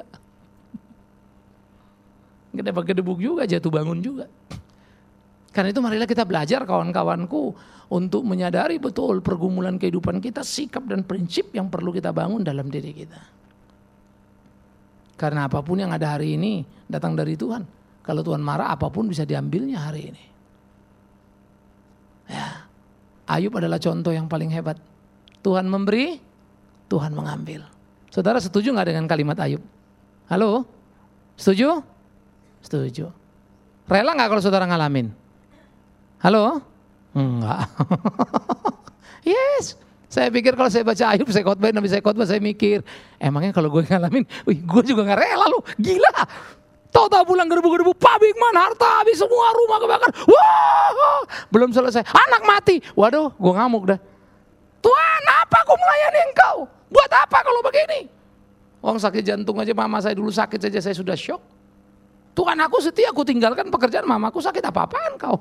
Gedebak-gedebuk juga, jatuh bangun juga. Karena itu marilah kita belajar kawan-kawanku untuk menyadari betul pergumulan kehidupan kita, sikap dan prinsip yang perlu kita bangun dalam diri kita. Karena apapun yang ada hari ini datang dari Tuhan. Kalau Tuhan marah, apapun bisa diambilnya hari ini. Ya, Ayub adalah contoh yang paling hebat. Tuhan memberi, Tuhan mengambil. Saudara setuju nggak dengan kalimat Ayub? Halo? Setuju? Setuju. Rela nggak kalau saudara ngalamin? Halo? Enggak. Yes. Saya pikir kalau saya baca Ayub, saya khotbah, nabi saya khotbah, saya mikir, emangnya kalau gue ngalamin, wih gue juga nggak rela lu, gila. Tahu-tahu pulang gerbu-gerbu, pabikman, harta habis semua, rumah kebakar. Wah, belum selesai, anak mati. Waduh, gue ngamuk dah. Tuhan, apa aku melayani engkau? Buat apa kalau begini? Orang sakit jantung aja, mama saya dulu sakit saja, saya sudah syok. Tuhan, aku setia, aku tinggalkan pekerjaan mamaku sakit, apa-apaan kau?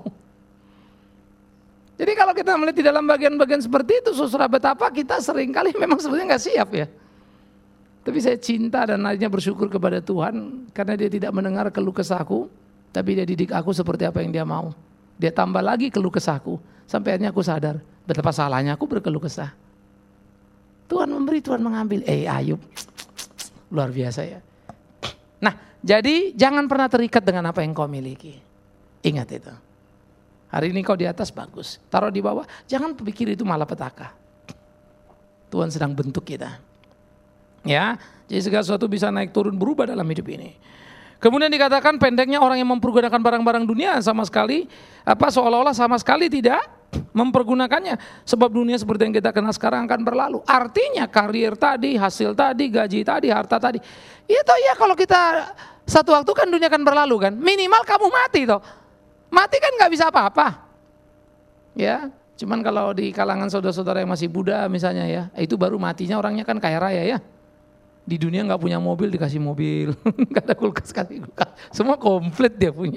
Jadi kalau kita melihat di dalam bagian-bagian seperti itu, saudara, betapa kita seringkali memang sebenarnya nggak siap ya. Tapi saya cinta dan akhirnya bersyukur kepada Tuhan karena Dia tidak mendengar keluh kesahku, tapi Dia didik aku seperti apa yang Dia mau. Dia tambah lagi keluh kesahku sampai akhirnya aku sadar betapa salahnya aku berkeluh kesah. Tuhan memberi, Tuhan mengambil. Eh Ayub, luar biasa ya. Nah, jadi jangan pernah terikat dengan apa yang kau miliki. Ingat itu. Hari ini kau di atas bagus, taruh di bawah, jangan pikir itu malapetaka. Tuhan sedang bentuk kita. Ya, jadi segala sesuatu bisa naik turun berubah dalam hidup ini. Kemudian dikatakan pendeknya orang yang mempergunakan barang-barang dunia sama sekali, apa seolah-olah sama sekali tidak mempergunakannya. Sebab dunia seperti yang kita kenal sekarang akan berlalu. Artinya karir tadi, hasil tadi, gaji tadi, harta tadi. Itu ya kalau kita satu waktu kan dunia akan berlalu kan. Minimal kamu mati toh. Mati kan nggak bisa apa-apa, ya. Cuman kalau di kalangan saudara-saudara yang masih muda misalnya ya, itu baru matinya orangnya kan kaya raya ya. Di dunia nggak punya mobil dikasih mobil, nggak ada kulkas kasih kulkas, semua komplit dia punya.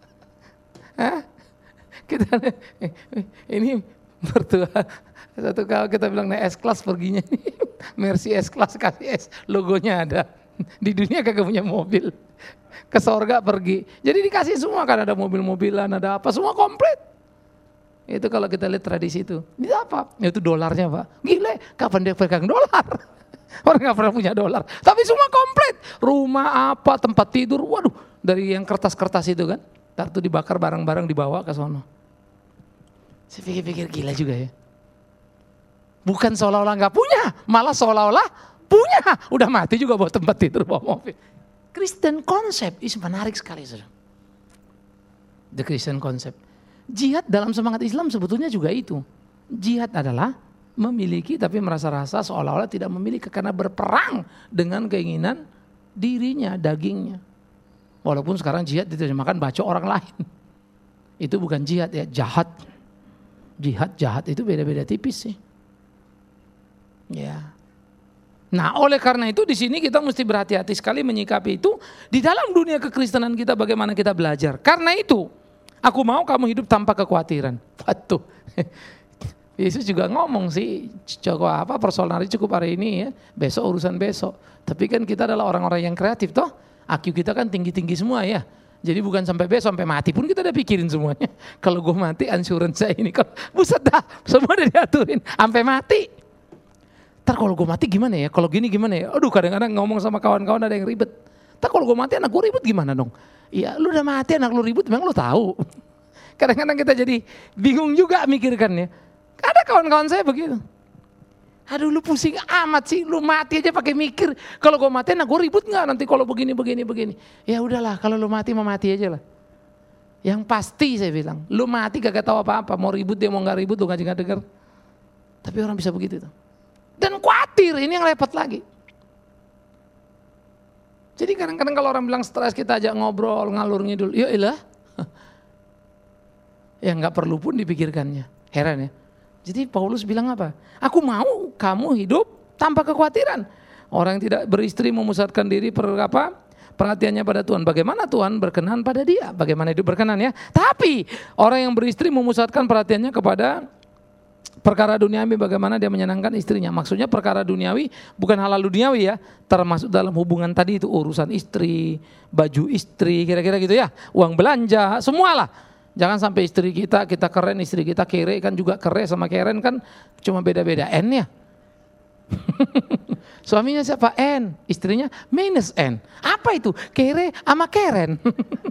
Hah? Kita ini mertua satu kali kita bilang naik S-Class perginya nih, Mercy S-Class kasih S, logonya ada. Di dunia kagak punya mobil. Ke sorga pergi. Jadi dikasih semua kan, ada mobil-mobilan, ada apa, semua komplit. Itu kalau kita lihat tradisi itu. Ini apa? Itu dolarnya Pak. Gila, kapan dia pegang dolar? Orang gak pernah punya dolar. Tapi semua komplit. Rumah apa, tempat tidur, waduh. Dari yang kertas-kertas itu kan. Ntar tuh dibakar barang-barang dibawa ke sono. Saya pikir-pikir gila juga ya. Bukan seolah-olah gak punya, malah seolah-olah punya. Udah mati juga bawa tempat tidur, bawa mobil. Kristen concept is menarik sekali, saudara. The Christian concept. Jihad dalam semangat Islam sebetulnya juga itu. Jihad adalah memiliki tapi merasa-rasa seolah-olah tidak memiliki karena berperang dengan keinginan dirinya, dagingnya. Walaupun sekarang jihad diterjemahkan baca orang lain. Itu bukan jihad ya, jahat. Jihad, jahat itu beda-beda tipis sih. Ya. Nah, oleh karena itu di sini kita mesti berhati-hati sekali menyikapi itu di dalam dunia kekristenan kita, bagaimana kita belajar. Karena itu, aku mau kamu hidup tanpa kekhawatiran. Waduh. Yesus juga ngomong sih, coba apa persoalan hari cukup hari ini ya, besok urusan besok. Tapi kan kita adalah orang-orang yang kreatif toh. I Q kita kan tinggi-tinggi semua ya. Jadi bukan sampai besok, sampai mati pun kita udah pikirin semuanya. Kalau gue mati, insurance saya ini, buset dah, semua udah diaturin, sampai mati. Ntar kalau gue mati gimana ya, kalau gini gimana ya, aduh kadang-kadang ngomong sama kawan-kawan ada yang ribet. Ntar kalau gue mati anak gue ribut gimana dong? Iya lu udah mati anak lu ribut memang lu tahu. Kadang-kadang kita jadi bingung juga mikirkannya. Ada kawan-kawan saya begitu. Aduh lu pusing amat sih, lu mati aja pakai mikir. Kalau gue mati anak gue ribut nggak nanti kalau begini begini begini. Ya udahlah kalau lu mati mau mati aja lah. Yang pasti saya bilang, lu mati gak tahu apa-apa, mau ribut dia mau nggak ribut lu nggak dengar. Tapi orang bisa begitu tuh. Dan khawatir, ini yang repot lagi. Jadi kadang-kadang kalau orang bilang stres kita ajak ngobrol, ngalur ngidul, ya ilah. Ya nggak perlu pun dipikirkannya, heran ya. Jadi Paulus bilang apa? Aku mau kamu hidup tanpa kekhawatiran. Orang yang tidak beristri memusatkan diri per apa? Perhatiannya pada Tuhan. Bagaimana Tuhan berkenan pada dia? Bagaimana hidup berkenan ya? Tapi orang yang beristri memusatkan perhatiannya kepada perkara duniawi, bagaimana dia menyenangkan istrinya. Maksudnya perkara duniawi bukan halal duniawi ya. Termasuk dalam hubungan tadi itu urusan istri, baju istri, kira-kira gitu ya. Uang belanja, semualah. Jangan sampai istri kita, kita keren, istri kita kere kan juga kere sama keren kan cuma beda-beda N ya. Suaminya siapa? N, istrinya minus N. Apa itu? Kere sama Keren.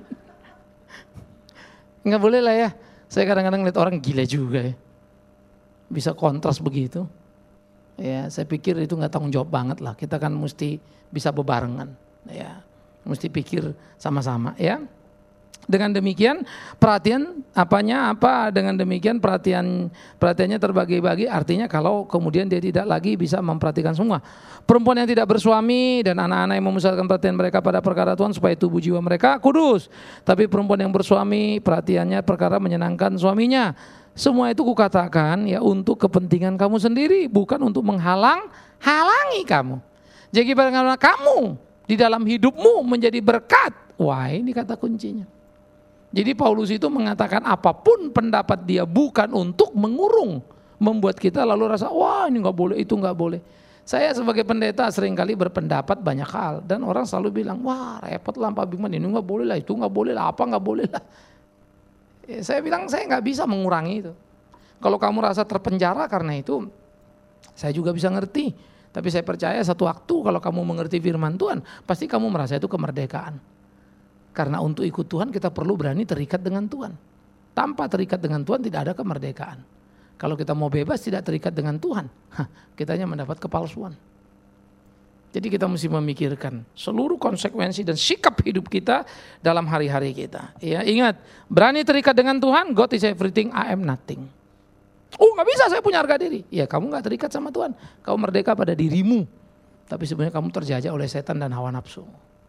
Nggak boleh lah ya. Saya kadang-kadang lihat orang gila juga ya. Bisa kontras begitu. Ya, saya pikir itu nggak tanggung jawab banget lah. Kita kan mesti bisa bebarengan. Ya, mesti pikir sama-sama ya. Dengan demikian perhatian apanya apa dengan demikian perhatian perhatiannya terbagi-bagi, artinya kalau kemudian dia tidak lagi bisa memperhatikan semua. Perempuan yang tidak bersuami dan anak-anak yang memusatkan perhatian mereka pada perkara Tuhan supaya tubuh jiwa mereka kudus. Tapi perempuan yang bersuami perhatiannya perkara menyenangkan suaminya. Semua itu kukatakan ya untuk kepentingan kamu sendiri, bukan untuk menghalang-halangi kamu. Jadi bagaimana kamu di dalam hidupmu menjadi berkat. Wah, ini kata kuncinya. Jadi Paulus itu mengatakan apapun pendapat dia bukan untuk mengurung, membuat kita lalu rasa wah ini nggak boleh, itu nggak boleh. Saya sebagai pendeta seringkali berpendapat banyak hal dan orang selalu bilang wah repot lah Pak Bigman, ini nggak boleh lah, itu nggak boleh lah, apa nggak boleh lah. Ya, saya bilang saya nggak bisa mengurangi itu. Kalau kamu rasa terpenjara karena itu, saya juga bisa ngerti. Tapi saya percaya satu waktu kalau kamu mengerti firman Tuhan, pasti kamu merasa itu kemerdekaan. Karena untuk ikut Tuhan kita perlu berani terikat dengan Tuhan. Tanpa terikat dengan Tuhan tidak ada kemerdekaan. Kalau kita mau bebas tidak terikat dengan Tuhan, kita hanya mendapat kepalsuan. Jadi kita mesti memikirkan seluruh konsekuensi dan sikap hidup kita dalam hari-hari kita. Ya, ingat, berani terikat dengan Tuhan, God is everything, I am nothing. Oh nggak bisa, saya punya harga diri. Ya kamu nggak terikat sama Tuhan, kamu merdeka pada dirimu. Tapi sebenarnya kamu terjajah oleh setan dan hawa nafsu.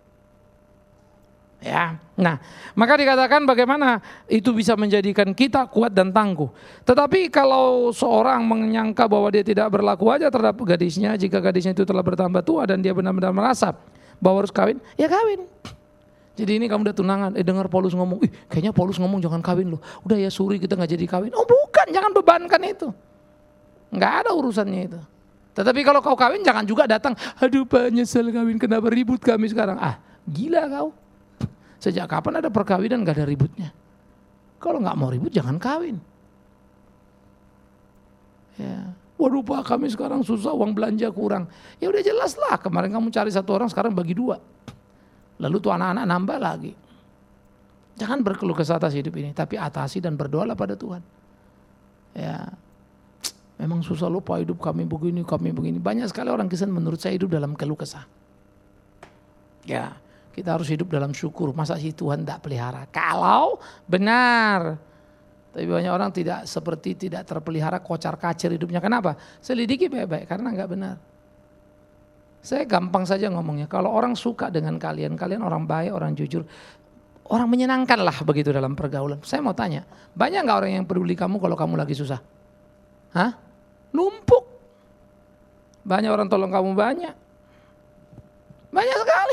Ya, nah maka dikatakan bagaimana itu bisa menjadikan kita kuat dan tangguh. Tetapi kalau seorang menyangka bahwa dia tidak berlaku aja terhadap gadisnya, jika gadisnya itu telah bertambah tua dan dia benar-benar merasa bahwa harus kawin, ya kawin. Jadi ini kamu udah tunangan, eh dengar Paulus ngomong, ih kayaknya Paulus ngomong jangan kawin loh. Udah ya suri kita nggak jadi kawin. Oh bukan, jangan bebankan itu. Nggak ada urusannya itu. Tetapi kalau kau kawin jangan juga datang, aduh Pak nyesel kawin, kenapa ribut kami sekarang. Ah gila kau. Sejak kapan ada perkawinan gak ada ributnya? Kalau gak mau ribut jangan kawin. Ya. Waduh Pak kami sekarang susah, uang belanja kurang. Ya udah jelas lah, kemarin kamu cari satu orang sekarang bagi dua. Lalu tuh anak-anak nambah lagi. Jangan berkeluh kesah atas hidup ini, tapi atasi dan berdoalah pada Tuhan. Ya, memang susah loh Pak hidup kami begini, kami begini. Banyak sekali orang Kristen menurut saya hidup dalam keluh kesah. Ya. Kita harus hidup dalam syukur. Masa sih Tuhan tidak pelihara? Kalau benar. Tapi banyak orang tidak seperti tidak terpelihara, kocar kacir hidupnya. Kenapa? Selidiki baik-baik karena enggak benar. Saya gampang saja ngomongnya. Kalau orang suka dengan kalian, kalian orang baik, orang jujur, orang menyenangkan lah begitu dalam pergaulan. Saya mau tanya, banyak enggak orang yang peduli kamu kalau kamu lagi susah? Hah? Numpuk. Banyak orang tolong kamu banyak. Banyak sekali.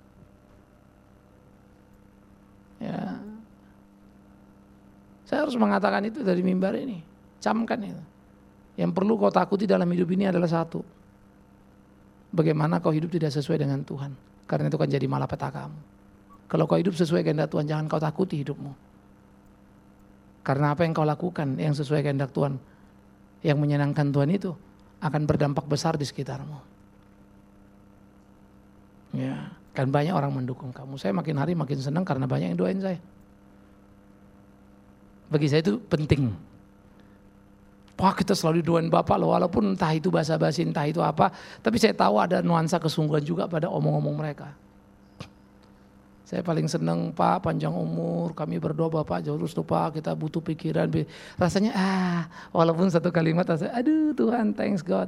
Ya, saya harus mengatakan itu dari mimbar ini, camkan itu. Yang perlu kau takuti dalam hidup ini adalah satu, bagaimana kau hidup tidak sesuai dengan Tuhan, karena itu kan jadi malapetaka kamu. Kalau kau hidup sesuai kehendak Tuhan, jangan kau takuti hidupmu, karena apa yang kau lakukan yang sesuai kehendak Tuhan, yang menyenangkan Tuhan itu akan berdampak besar di sekitarmu. Ya. Kan banyak orang mendukung kamu. Saya makin hari makin senang karena banyak yang doain saya. Bagi saya itu penting. Wah kita selalu doain Bapak loh, walaupun entah itu basa-basi, entah itu apa. Tapi saya tahu ada nuansa kesungguhan juga pada omong-omong mereka. Saya paling senang Pak panjang umur, kami berdoa Bapak terus tuh Pak, kita butuh pikiran. Rasanya ah walaupun satu kalimat rasanya aduh Tuhan thanks God.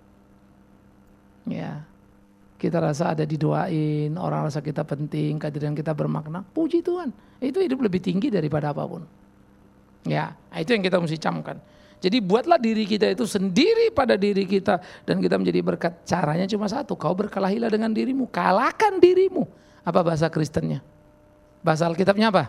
Ya. Kita rasa ada didoain, orang rasa kita penting, kehadiran kita bermakna. Puji Tuhan, itu hidup lebih tinggi daripada apapun. Ya, itu yang kita mesti camkan. Jadi buatlah diri kita itu sendiri pada diri kita dan kita menjadi berkat. Caranya cuma satu, kau berkelahilah dengan dirimu, kalahkan dirimu. Apa bahasa Kristennya? Bahasa Alkitabnya apa?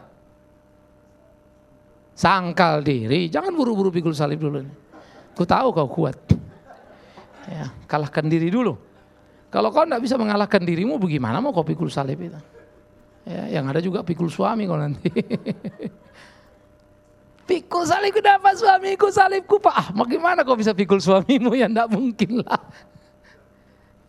Sangkal diri, jangan buru-buru pikul salib dulu. Ku tahu kau kuat. Ya, kalahkan diri dulu. Kalau kau tidak bisa mengalahkan dirimu, bagaimana mau kau pikul salib itu? Ya, yang ada juga pikul suami kau nanti. Pikul salibku dapat suamiku, salibku Pak. Ah, bagaimana kau bisa pikul suamimu? Ya tidak mungkin lah.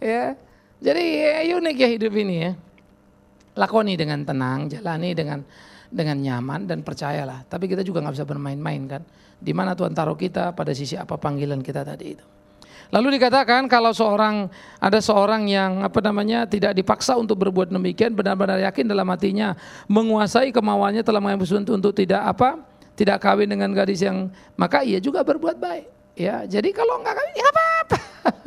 Ya. Jadi ya, unik ya hidup ini ya. Lakoni dengan tenang, jalani dengan dengan nyaman dan percayalah. Tapi kita juga nggak bisa bermain-main kan. Di mana Tuhan taruh kita, pada sisi apa panggilan kita tadi itu. Lalu dikatakan kalau seorang ada seorang yang apa namanya tidak dipaksa untuk berbuat demikian, benar-benar yakin dalam hatinya, menguasai kemauannya, telah mengambil untuk untuk tidak apa, tidak kawin dengan gadis yang, maka ia juga berbuat baik. Ya, jadi kalau nggak kawin, ya nggak apa-apa.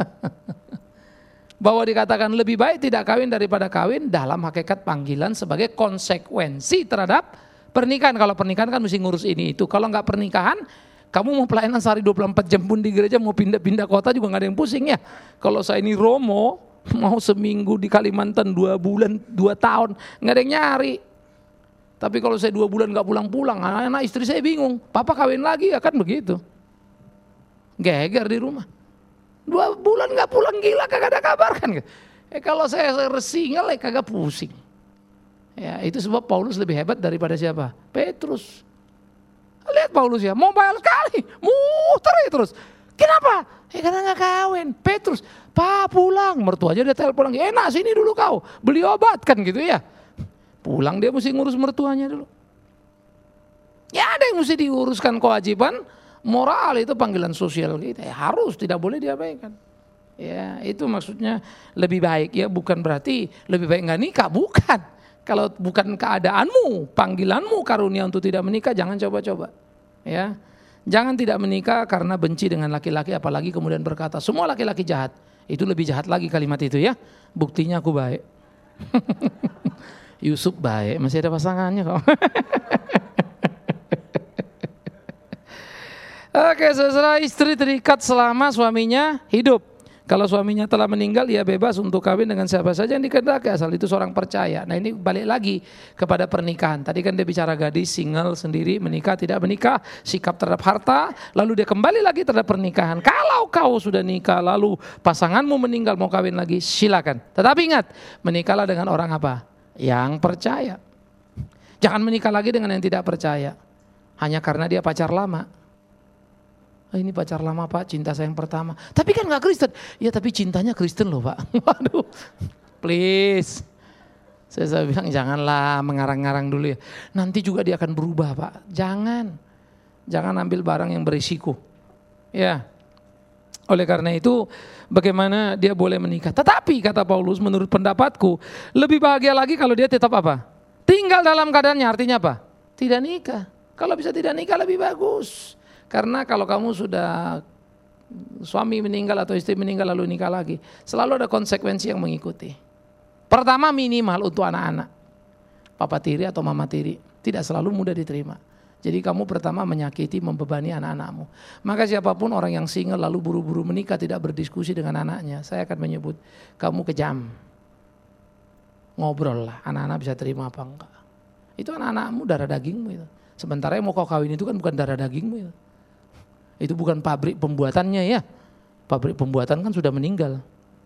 Bahwa dikatakan lebih baik tidak kawin daripada kawin dalam hakikat panggilan sebagai konsekuensi terhadap pernikahan. Kalau pernikahan kan mesti ngurus ini itu. Kalau nggak pernikahan, kamu mau pelayanan sehari dua puluh empat jam pun di gereja, mau pindah-pindah kota juga nggak ada yang pusing ya. Kalau saya ini Romo, mau seminggu di Kalimantan dua bulan, dua tahun, nggak ada yang nyari. Tapi kalau saya dua bulan nggak pulang-pulang, anak-anak istri saya bingung. Papa kawin lagi ya kan begitu. Geger di rumah. Dua bulan nggak pulang, gila kagak ada kabar kan. Eh, kalau saya single eh, kagak pusing. Ya, itu sebab Paulus lebih hebat daripada siapa? Petrus. Lihat Paulus ya, mobile sekali, muter ya terus. Kenapa? Eh karena nggak kawin. Petrus, pa pulang, mertuanya dia telepon lagi. Enak sini dulu kau, beli obat kan gitu ya. Pulang dia mesti ngurus mertuanya dulu. Ya ada yang mesti diuruskan kewajiban. Moral itu panggilan sosial kita, ya, harus tidak boleh diabaikan. Ya itu maksudnya lebih baik ya, bukan berarti lebih baik nggak nikah, bukan. Kalau bukan keadaanmu, panggilanmu karunia untuk tidak menikah, jangan coba-coba. Ya, jangan tidak menikah karena benci dengan laki-laki, apalagi kemudian berkata semua laki-laki jahat. Itu lebih jahat lagi kalimat itu ya. Buktinya aku baik. Yusuf baik, masih ada pasangannya kok. Oke, saudara, istri terikat selama suaminya hidup. Kalau suaminya telah meninggal, ia bebas untuk kawin dengan siapa saja yang dikehendaki, asal itu seorang percaya. Nah ini balik lagi kepada pernikahan. Tadi kan dia bicara gadis, single, sendiri, menikah, tidak menikah, sikap terhadap harta. Lalu dia kembali lagi terhadap pernikahan. Kalau kau sudah nikah, lalu pasanganmu meninggal mau kawin lagi, silakan. Tetapi ingat, menikahlah dengan orang apa? Yang percaya. Jangan menikah lagi dengan yang tidak percaya. Hanya karena dia pacar lama. Oh, ini pacar lama Pak, cinta saya yang pertama. Tapi kan gak Kristen. Ya tapi cintanya Kristen loh Pak. Waduh, please. Saya, saya bilang janganlah mengarang-ngarang dulu ya. Nanti juga dia akan berubah Pak. Jangan. Jangan ambil barang yang berisiko. Ya. Oleh karena itu bagaimana dia boleh menikah. Tetapi kata Paulus menurut pendapatku lebih bahagia lagi kalau dia tetap apa? Tinggal dalam keadaannya, artinya apa? Tidak nikah. Kalau bisa tidak nikah lebih bagus. Karena kalau kamu sudah suami meninggal atau istri meninggal lalu nikah lagi, selalu ada konsekuensi yang mengikuti. Pertama minimal untuk anak-anak. Papa tiri atau mama tiri tidak selalu mudah diterima. Jadi kamu pertama menyakiti, membebani anak-anakmu. Maka siapapun orang yang single lalu buru-buru menikah tidak berdiskusi dengan anaknya, saya akan menyebut kamu kejam. Ngobrol lah, anak-anak bisa terima apa enggak. Itu anak-anakmu darah dagingmu itu. Sementara yang mau kau kawin itu kan bukan darah dagingmu itu. Itu bukan pabrik pembuatannya ya. Pabrik pembuatan kan sudah meninggal.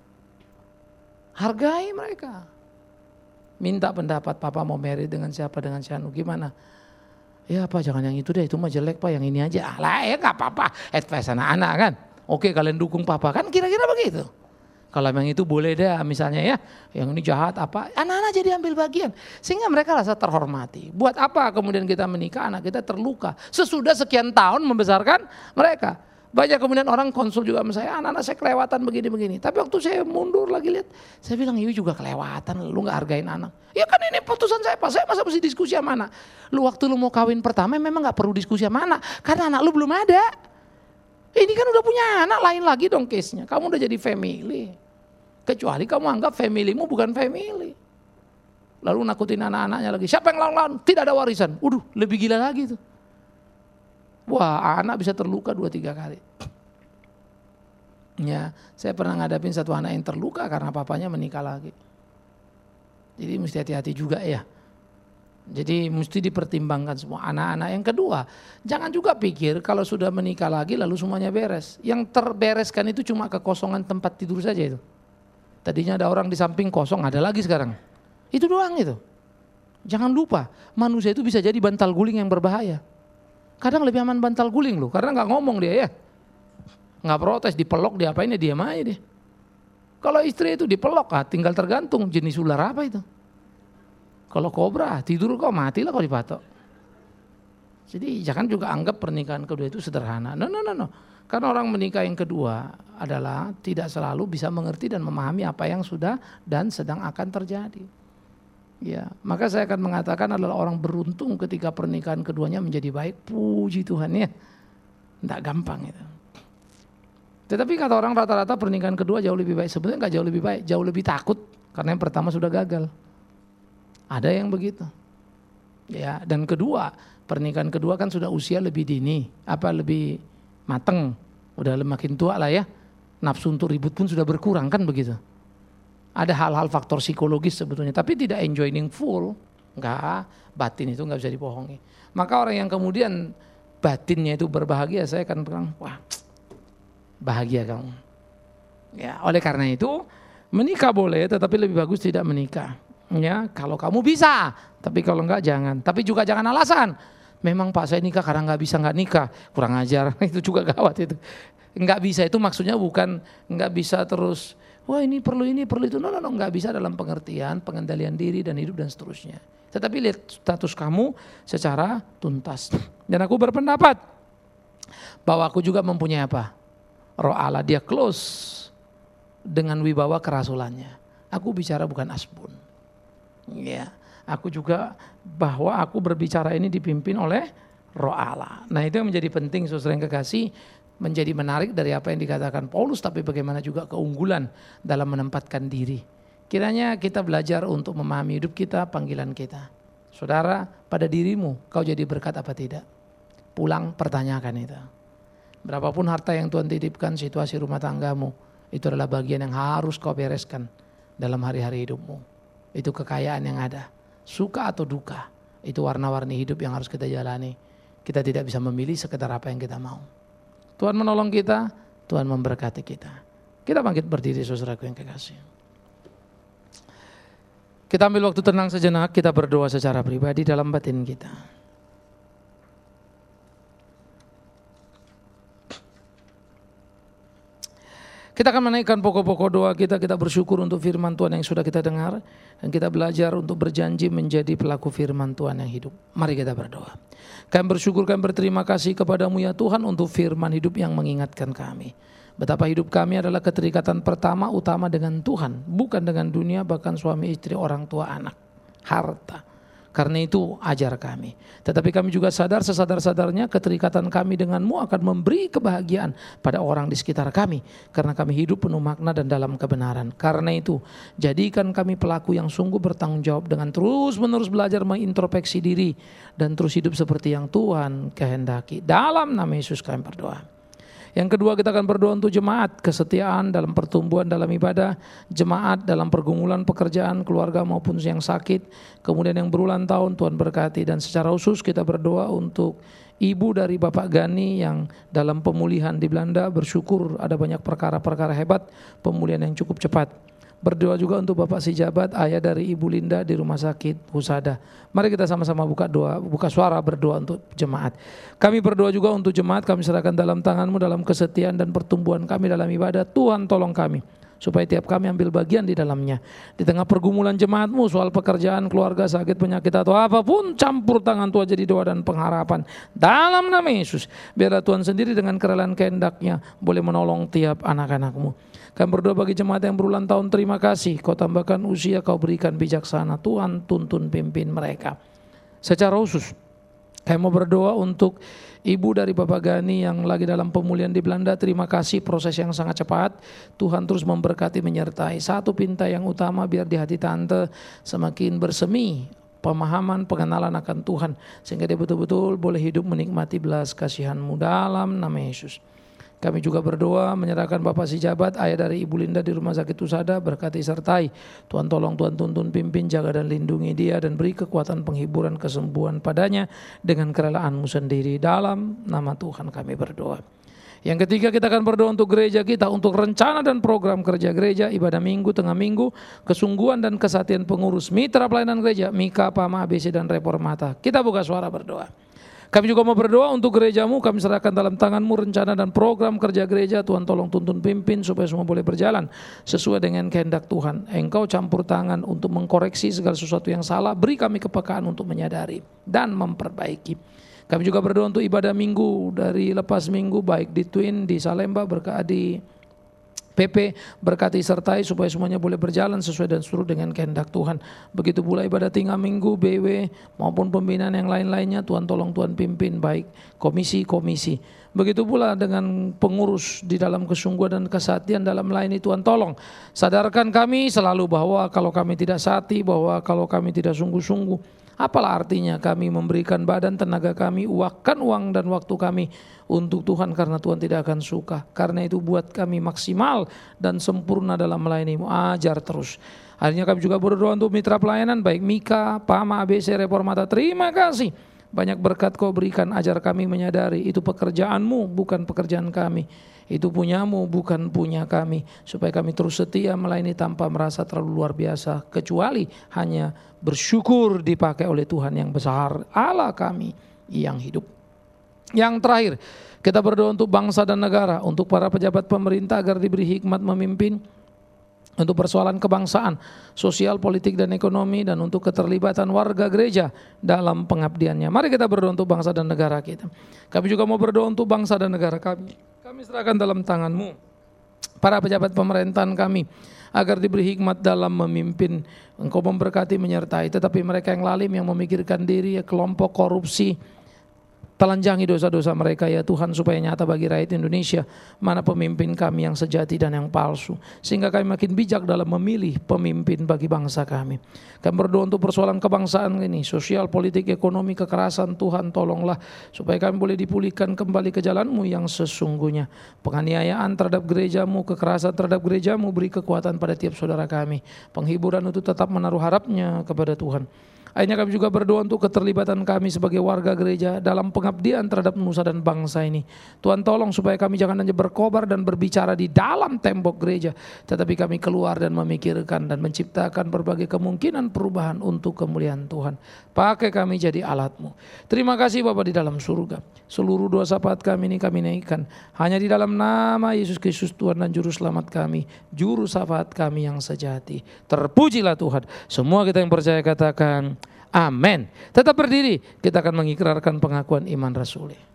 Hargai mereka. Minta pendapat, papa mau married dengan siapa, dengan siapa, gimana? Ya Pak jangan yang itu deh, itu mah jelek Pak, yang ini aja. Alah ya gak apa-apa, advice anak-anak kan. Oke kalian dukung papa, kan kira-kira begitu. Kalau yang itu boleh deh misalnya ya, yang ini jahat apa, anak-anak jadi ambil bagian. Sehingga mereka rasa terhormati. Buat apa kemudian kita menikah, anak kita terluka. Sesudah sekian tahun membesarkan mereka. Banyak kemudian orang konsul juga sama saya, anak-anak saya kelewatan begini-begini. Tapi waktu saya mundur lagi lihat, saya bilang Iwi juga kelewatan, lu gak hargain anak. Ya kan ini putusan saya Pak, saya masa mesti diskusi sama anak. Lu waktu lu mau kawin pertama memang gak perlu diskusi sama anak, karena anak lu belum ada. Ini kan udah punya anak, lain lagi dong case-nya. Kamu udah jadi family. Kecuali kamu anggap familymu bukan family. Lalu nakutin anak-anaknya lagi. Siapa yang lawan-lawan? Tidak ada warisan. Waduh, lebih gila lagi tuh. Wah, anak bisa terluka dua tiga kali. Ya, saya pernah ngadapin satu anak yang terluka karena papanya menikah lagi. Jadi mesti hati-hati juga ya. Jadi mesti dipertimbangkan semua anak-anak. Yang kedua, jangan juga pikir kalau sudah menikah lagi lalu semuanya beres. Yang terbereskan itu cuma kekosongan tempat tidur saja itu. Tadinya ada orang di samping kosong, ada lagi sekarang. Itu doang itu. Jangan lupa, manusia itu bisa jadi bantal guling yang berbahaya. Kadang lebih aman bantal guling loh, karena gak ngomong dia ya. Gak protes, dipelok, diapain ya diam aja dia. Kalau istri itu dipelok, ah, tinggal tergantung jenis ular apa itu. Kalau kobra, tidur kok matilah kalau dipatok. Jadi jangan juga anggap pernikahan kedua itu sederhana. No, no, no, no. Karena orang menikah yang kedua adalah tidak selalu bisa mengerti dan memahami apa yang sudah dan sedang akan terjadi. Ya, maka saya akan mengatakan adalah orang beruntung ketika pernikahan keduanya menjadi baik. Puji Tuhan ya. Tidak gampang itu. Tetapi kata orang rata-rata pernikahan kedua jauh lebih baik. Sebenarnya nggak jauh lebih baik, jauh lebih takut karena yang pertama sudah gagal. Ada yang begitu. Ya, dan kedua, pernikahan kedua kan sudah usia lebih dini, apa lebih mateng, udah makin tua lah ya. Nafsu untuk ribut pun sudah berkurang kan begitu. Ada hal-hal faktor psikologis sebetulnya, tapi tidak enjoying full. Enggak, batin itu enggak bisa dibohongi. Maka orang yang kemudian batinnya itu berbahagia, saya akan bilang, wah, bahagia kamu. Ya, oleh karena itu menikah boleh, tetapi lebih bagus tidak menikah. Ya, kalau kamu bisa, tapi kalau enggak jangan. Tapi juga jangan alasan. Memang Pak saya nikah karena enggak bisa enggak nikah, kurang ajar. Itu juga gawat itu. Enggak bisa itu maksudnya bukan enggak bisa terus, wah ini perlu ini perlu itu. No, no, no, enggak bisa dalam pengertian, pengendalian diri dan hidup dan seterusnya. Tetapi lihat status kamu secara tuntas. Dan aku berpendapat bahwa aku juga mempunyai apa? Roh Allah, dia close dengan wibawa kerasulannya. Aku bicara bukan asbun. Ya, aku juga bahwa aku berbicara ini dipimpin oleh Roh Allah. Nah, itu yang menjadi penting saudara yang kekasih, menjadi menarik dari apa yang dikatakan Paulus, tapi bagaimana juga keunggulan dalam menempatkan diri. Kiranya kita belajar untuk memahami hidup kita, panggilan kita. Saudara, pada dirimu kau jadi berkat apa tidak? Pulang pertanyakan itu. Berapapun harta yang Tuhan titipkan, situasi rumah tanggamu, itu adalah bagian yang harus kau bereskan dalam hari-hari hidupmu. Itu kekayaan yang ada. Suka atau duka, itu warna-warni hidup yang harus kita jalani. Kita tidak bisa memilih sekedar apa yang kita mau. Tuhan menolong kita, Tuhan memberkati kita. Kita bangkit berdiri saudaraku yang kekasih. Kita ambil waktu tenang sejenak, kita berdoa secara pribadi dalam batin kita. Kita akan menaikkan pokok-pokok doa kita, kita bersyukur untuk firman Tuhan yang sudah kita dengar. Dan kita belajar untuk berjanji menjadi pelaku firman Tuhan yang hidup. Mari kita berdoa. Kami bersyukur, kami berterima kasih kepadamu ya Tuhan untuk firman hidup yang mengingatkan kami. Betapa hidup kami adalah keterikatan pertama utama dengan Tuhan. Bukan dengan dunia, bahkan suami istri, orang tua, anak, harta. Karena itu ajar kami. Tetapi kami juga sadar sesadar-sadarnya keterikatan kami denganmu akan memberi kebahagiaan pada orang di sekitar kami. Karena kami hidup penuh makna dan dalam kebenaran. Karena itu jadikan kami pelaku yang sungguh bertanggung jawab dengan terus menerus belajar mengintrospeksi diri. Dan terus hidup seperti yang Tuhan kehendaki. Dalam nama Yesus kami berdoa. Yang kedua kita akan berdoa untuk jemaat, kesetiaan dalam pertumbuhan dalam ibadah, jemaat dalam pergumulan pekerjaan, keluarga maupun yang sakit, kemudian yang berulang tahun Tuhan berkati. Dan secara khusus kita berdoa untuk ibu dari Bapak Gani yang dalam pemulihan di Belanda, bersyukur ada banyak perkara-perkara hebat, pemulihan yang cukup cepat. Berdoa juga untuk Bapak Sijabat, ayah dari Ibu Linda di rumah sakit Husada. Mari kita sama-sama buka doa, buka suara berdoa untuk jemaat. Kami berdoa juga untuk jemaat, kami serahkan dalam tangan-Mu dalam kesetiaan dan pertumbuhan kami dalam ibadah. Tuhan tolong kami, supaya tiap kami ambil bagian di dalamnya. Di tengah pergumulan jemaat-Mu, soal pekerjaan, keluarga, sakit, penyakit atau apapun, campur tangan Tuhan jadi doa dan pengharapan. Dalam nama Yesus, biarlah Tuhan sendiri dengan kerelaan kehendak-Nya boleh menolong tiap anak-anak-Mu. Kami berdoa bagi jemaat yang berulang tahun, terima kasih. Kau tambahkan usia, Kau berikan bijaksana. Tuhan tuntun pimpin mereka. Secara khusus, kami mau berdoa untuk ibu dari Bapak Gani yang lagi dalam pemulihan di Belanda. Terima kasih, proses yang sangat cepat. Tuhan terus memberkati, menyertai. Satu pinta yang utama biar di hati tante semakin bersemi pemahaman, pengenalan akan Tuhan. Sehingga dia betul-betul boleh hidup menikmati belas kasihan-Mu dalam nama Yesus. Kami juga berdoa menyerahkan Bapak Sijabat, ayah dari Ibu Linda di rumah sakit Husada, berkati sertai. Tuhan tolong, Tuhan tuntun, pimpin, jaga dan lindungi dia dan beri kekuatan penghiburan, kesembuhan padanya dengan kerelaan-Mu sendiri. Dalam nama Tuhan kami berdoa. Yang ketiga kita akan berdoa untuk gereja kita, untuk rencana dan program kerja gereja, ibadah minggu, tengah minggu, kesungguhan dan kesatian pengurus, mitra pelayanan gereja, Mika, Pama, A B C dan Reformata. Kita buka suara berdoa. Kami juga mau berdoa untuk gerejamu, kami serahkan dalam tanganmu rencana dan program kerja gereja. Tuhan tolong tuntun pimpin supaya semua boleh berjalan sesuai dengan kehendak Tuhan. Engkau campur tangan untuk mengkoreksi segala sesuatu yang salah, beri kami kepekaan untuk menyadari dan memperbaiki. Kami juga berdoa untuk ibadah minggu dari lepas minggu, baik di Twin, di Salemba, berkah di P P, berkati sertai supaya semuanya boleh berjalan sesuai dan seluruh dengan kehendak Tuhan. Begitu pula ibadah tinggal minggu, B W maupun pembinaan yang lain-lainnya, Tuhan tolong Tuhan pimpin baik komisi-komisi. Begitu pula dengan pengurus di dalam kesungguhan dan kesatian dalam melayani, Tuhan tolong sadarkan kami selalu bahwa kalau kami tidak sati, bahwa kalau kami tidak sungguh-sungguh, apalah artinya kami memberikan badan, tenaga kami, uangkan uang dan waktu kami untuk Tuhan, karena Tuhan tidak akan suka. Karena itu buat kami maksimal dan sempurna dalam melayani-Mu, ajar terus. Akhirnya kami juga berdoa untuk mitra pelayanan baik Mika, Pama, A B C, Reformata. Terima kasih banyak berkat Kau berikan, ajar kami menyadari itu pekerjaan-Mu bukan pekerjaan kami, itu punya-Mu bukan punya kami, supaya kami terus setia melayani tanpa merasa terlalu luar biasa, kecuali hanya bersyukur dipakai oleh Tuhan yang besar, Allah kami yang hidup. Yang terakhir, kita berdoa untuk bangsa dan negara, untuk para pejabat pemerintah agar diberi hikmat memimpin, untuk persoalan kebangsaan, sosial, politik, dan ekonomi, dan untuk keterlibatan warga gereja dalam pengabdiannya. Mari kita berdoa untuk bangsa dan negara kita. Kami juga mau berdoa untuk bangsa dan negara kami. Kami serahkan dalam tangan-Mu para pejabat pemerintahan kami, agar diberi hikmat dalam memimpin. Engkau memberkati, menyertai, tetapi mereka yang lalim, yang memikirkan diri, ya kelompok korupsi, telanjangi dosa-dosa mereka ya Tuhan, supaya nyata bagi rakyat Indonesia mana pemimpin kami yang sejati dan yang palsu, sehingga kami makin bijak dalam memilih pemimpin bagi bangsa kami. Kami berdoa untuk persoalan kebangsaan ini, sosial, politik, ekonomi, kekerasan. Tuhan tolonglah supaya kami boleh dipulihkan kembali ke jalan-Mu yang sesungguhnya. Penganiayaan terhadap gereja-Mu, kekerasan terhadap gereja-Mu, beri kekuatan pada tiap saudara kami. Penghiburan untuk tetap menaruh harapnya kepada Tuhan. Akhirnya kami juga berdoa untuk keterlibatan kami sebagai warga gereja dalam pengabdian terhadap nusa dan bangsa ini. Tuhan tolong supaya kami jangan hanya berkobar dan berbicara di dalam tembok gereja, tetapi kami keluar dan memikirkan dan menciptakan berbagai kemungkinan perubahan untuk kemuliaan Tuhan. Pakai kami jadi alat-Mu. Terima kasih Bapa di dalam surga. Seluruh doa syafaat kami ini kami naikkan hanya di dalam nama Yesus Kristus, Tuhan dan Juru Selamat kami, Juru syafaat kami yang sejati. Terpujilah Tuhan. Semua kita yang percaya katakan amin. Tetap berdiri, kita akan mengikrarkan pengakuan iman rasuli.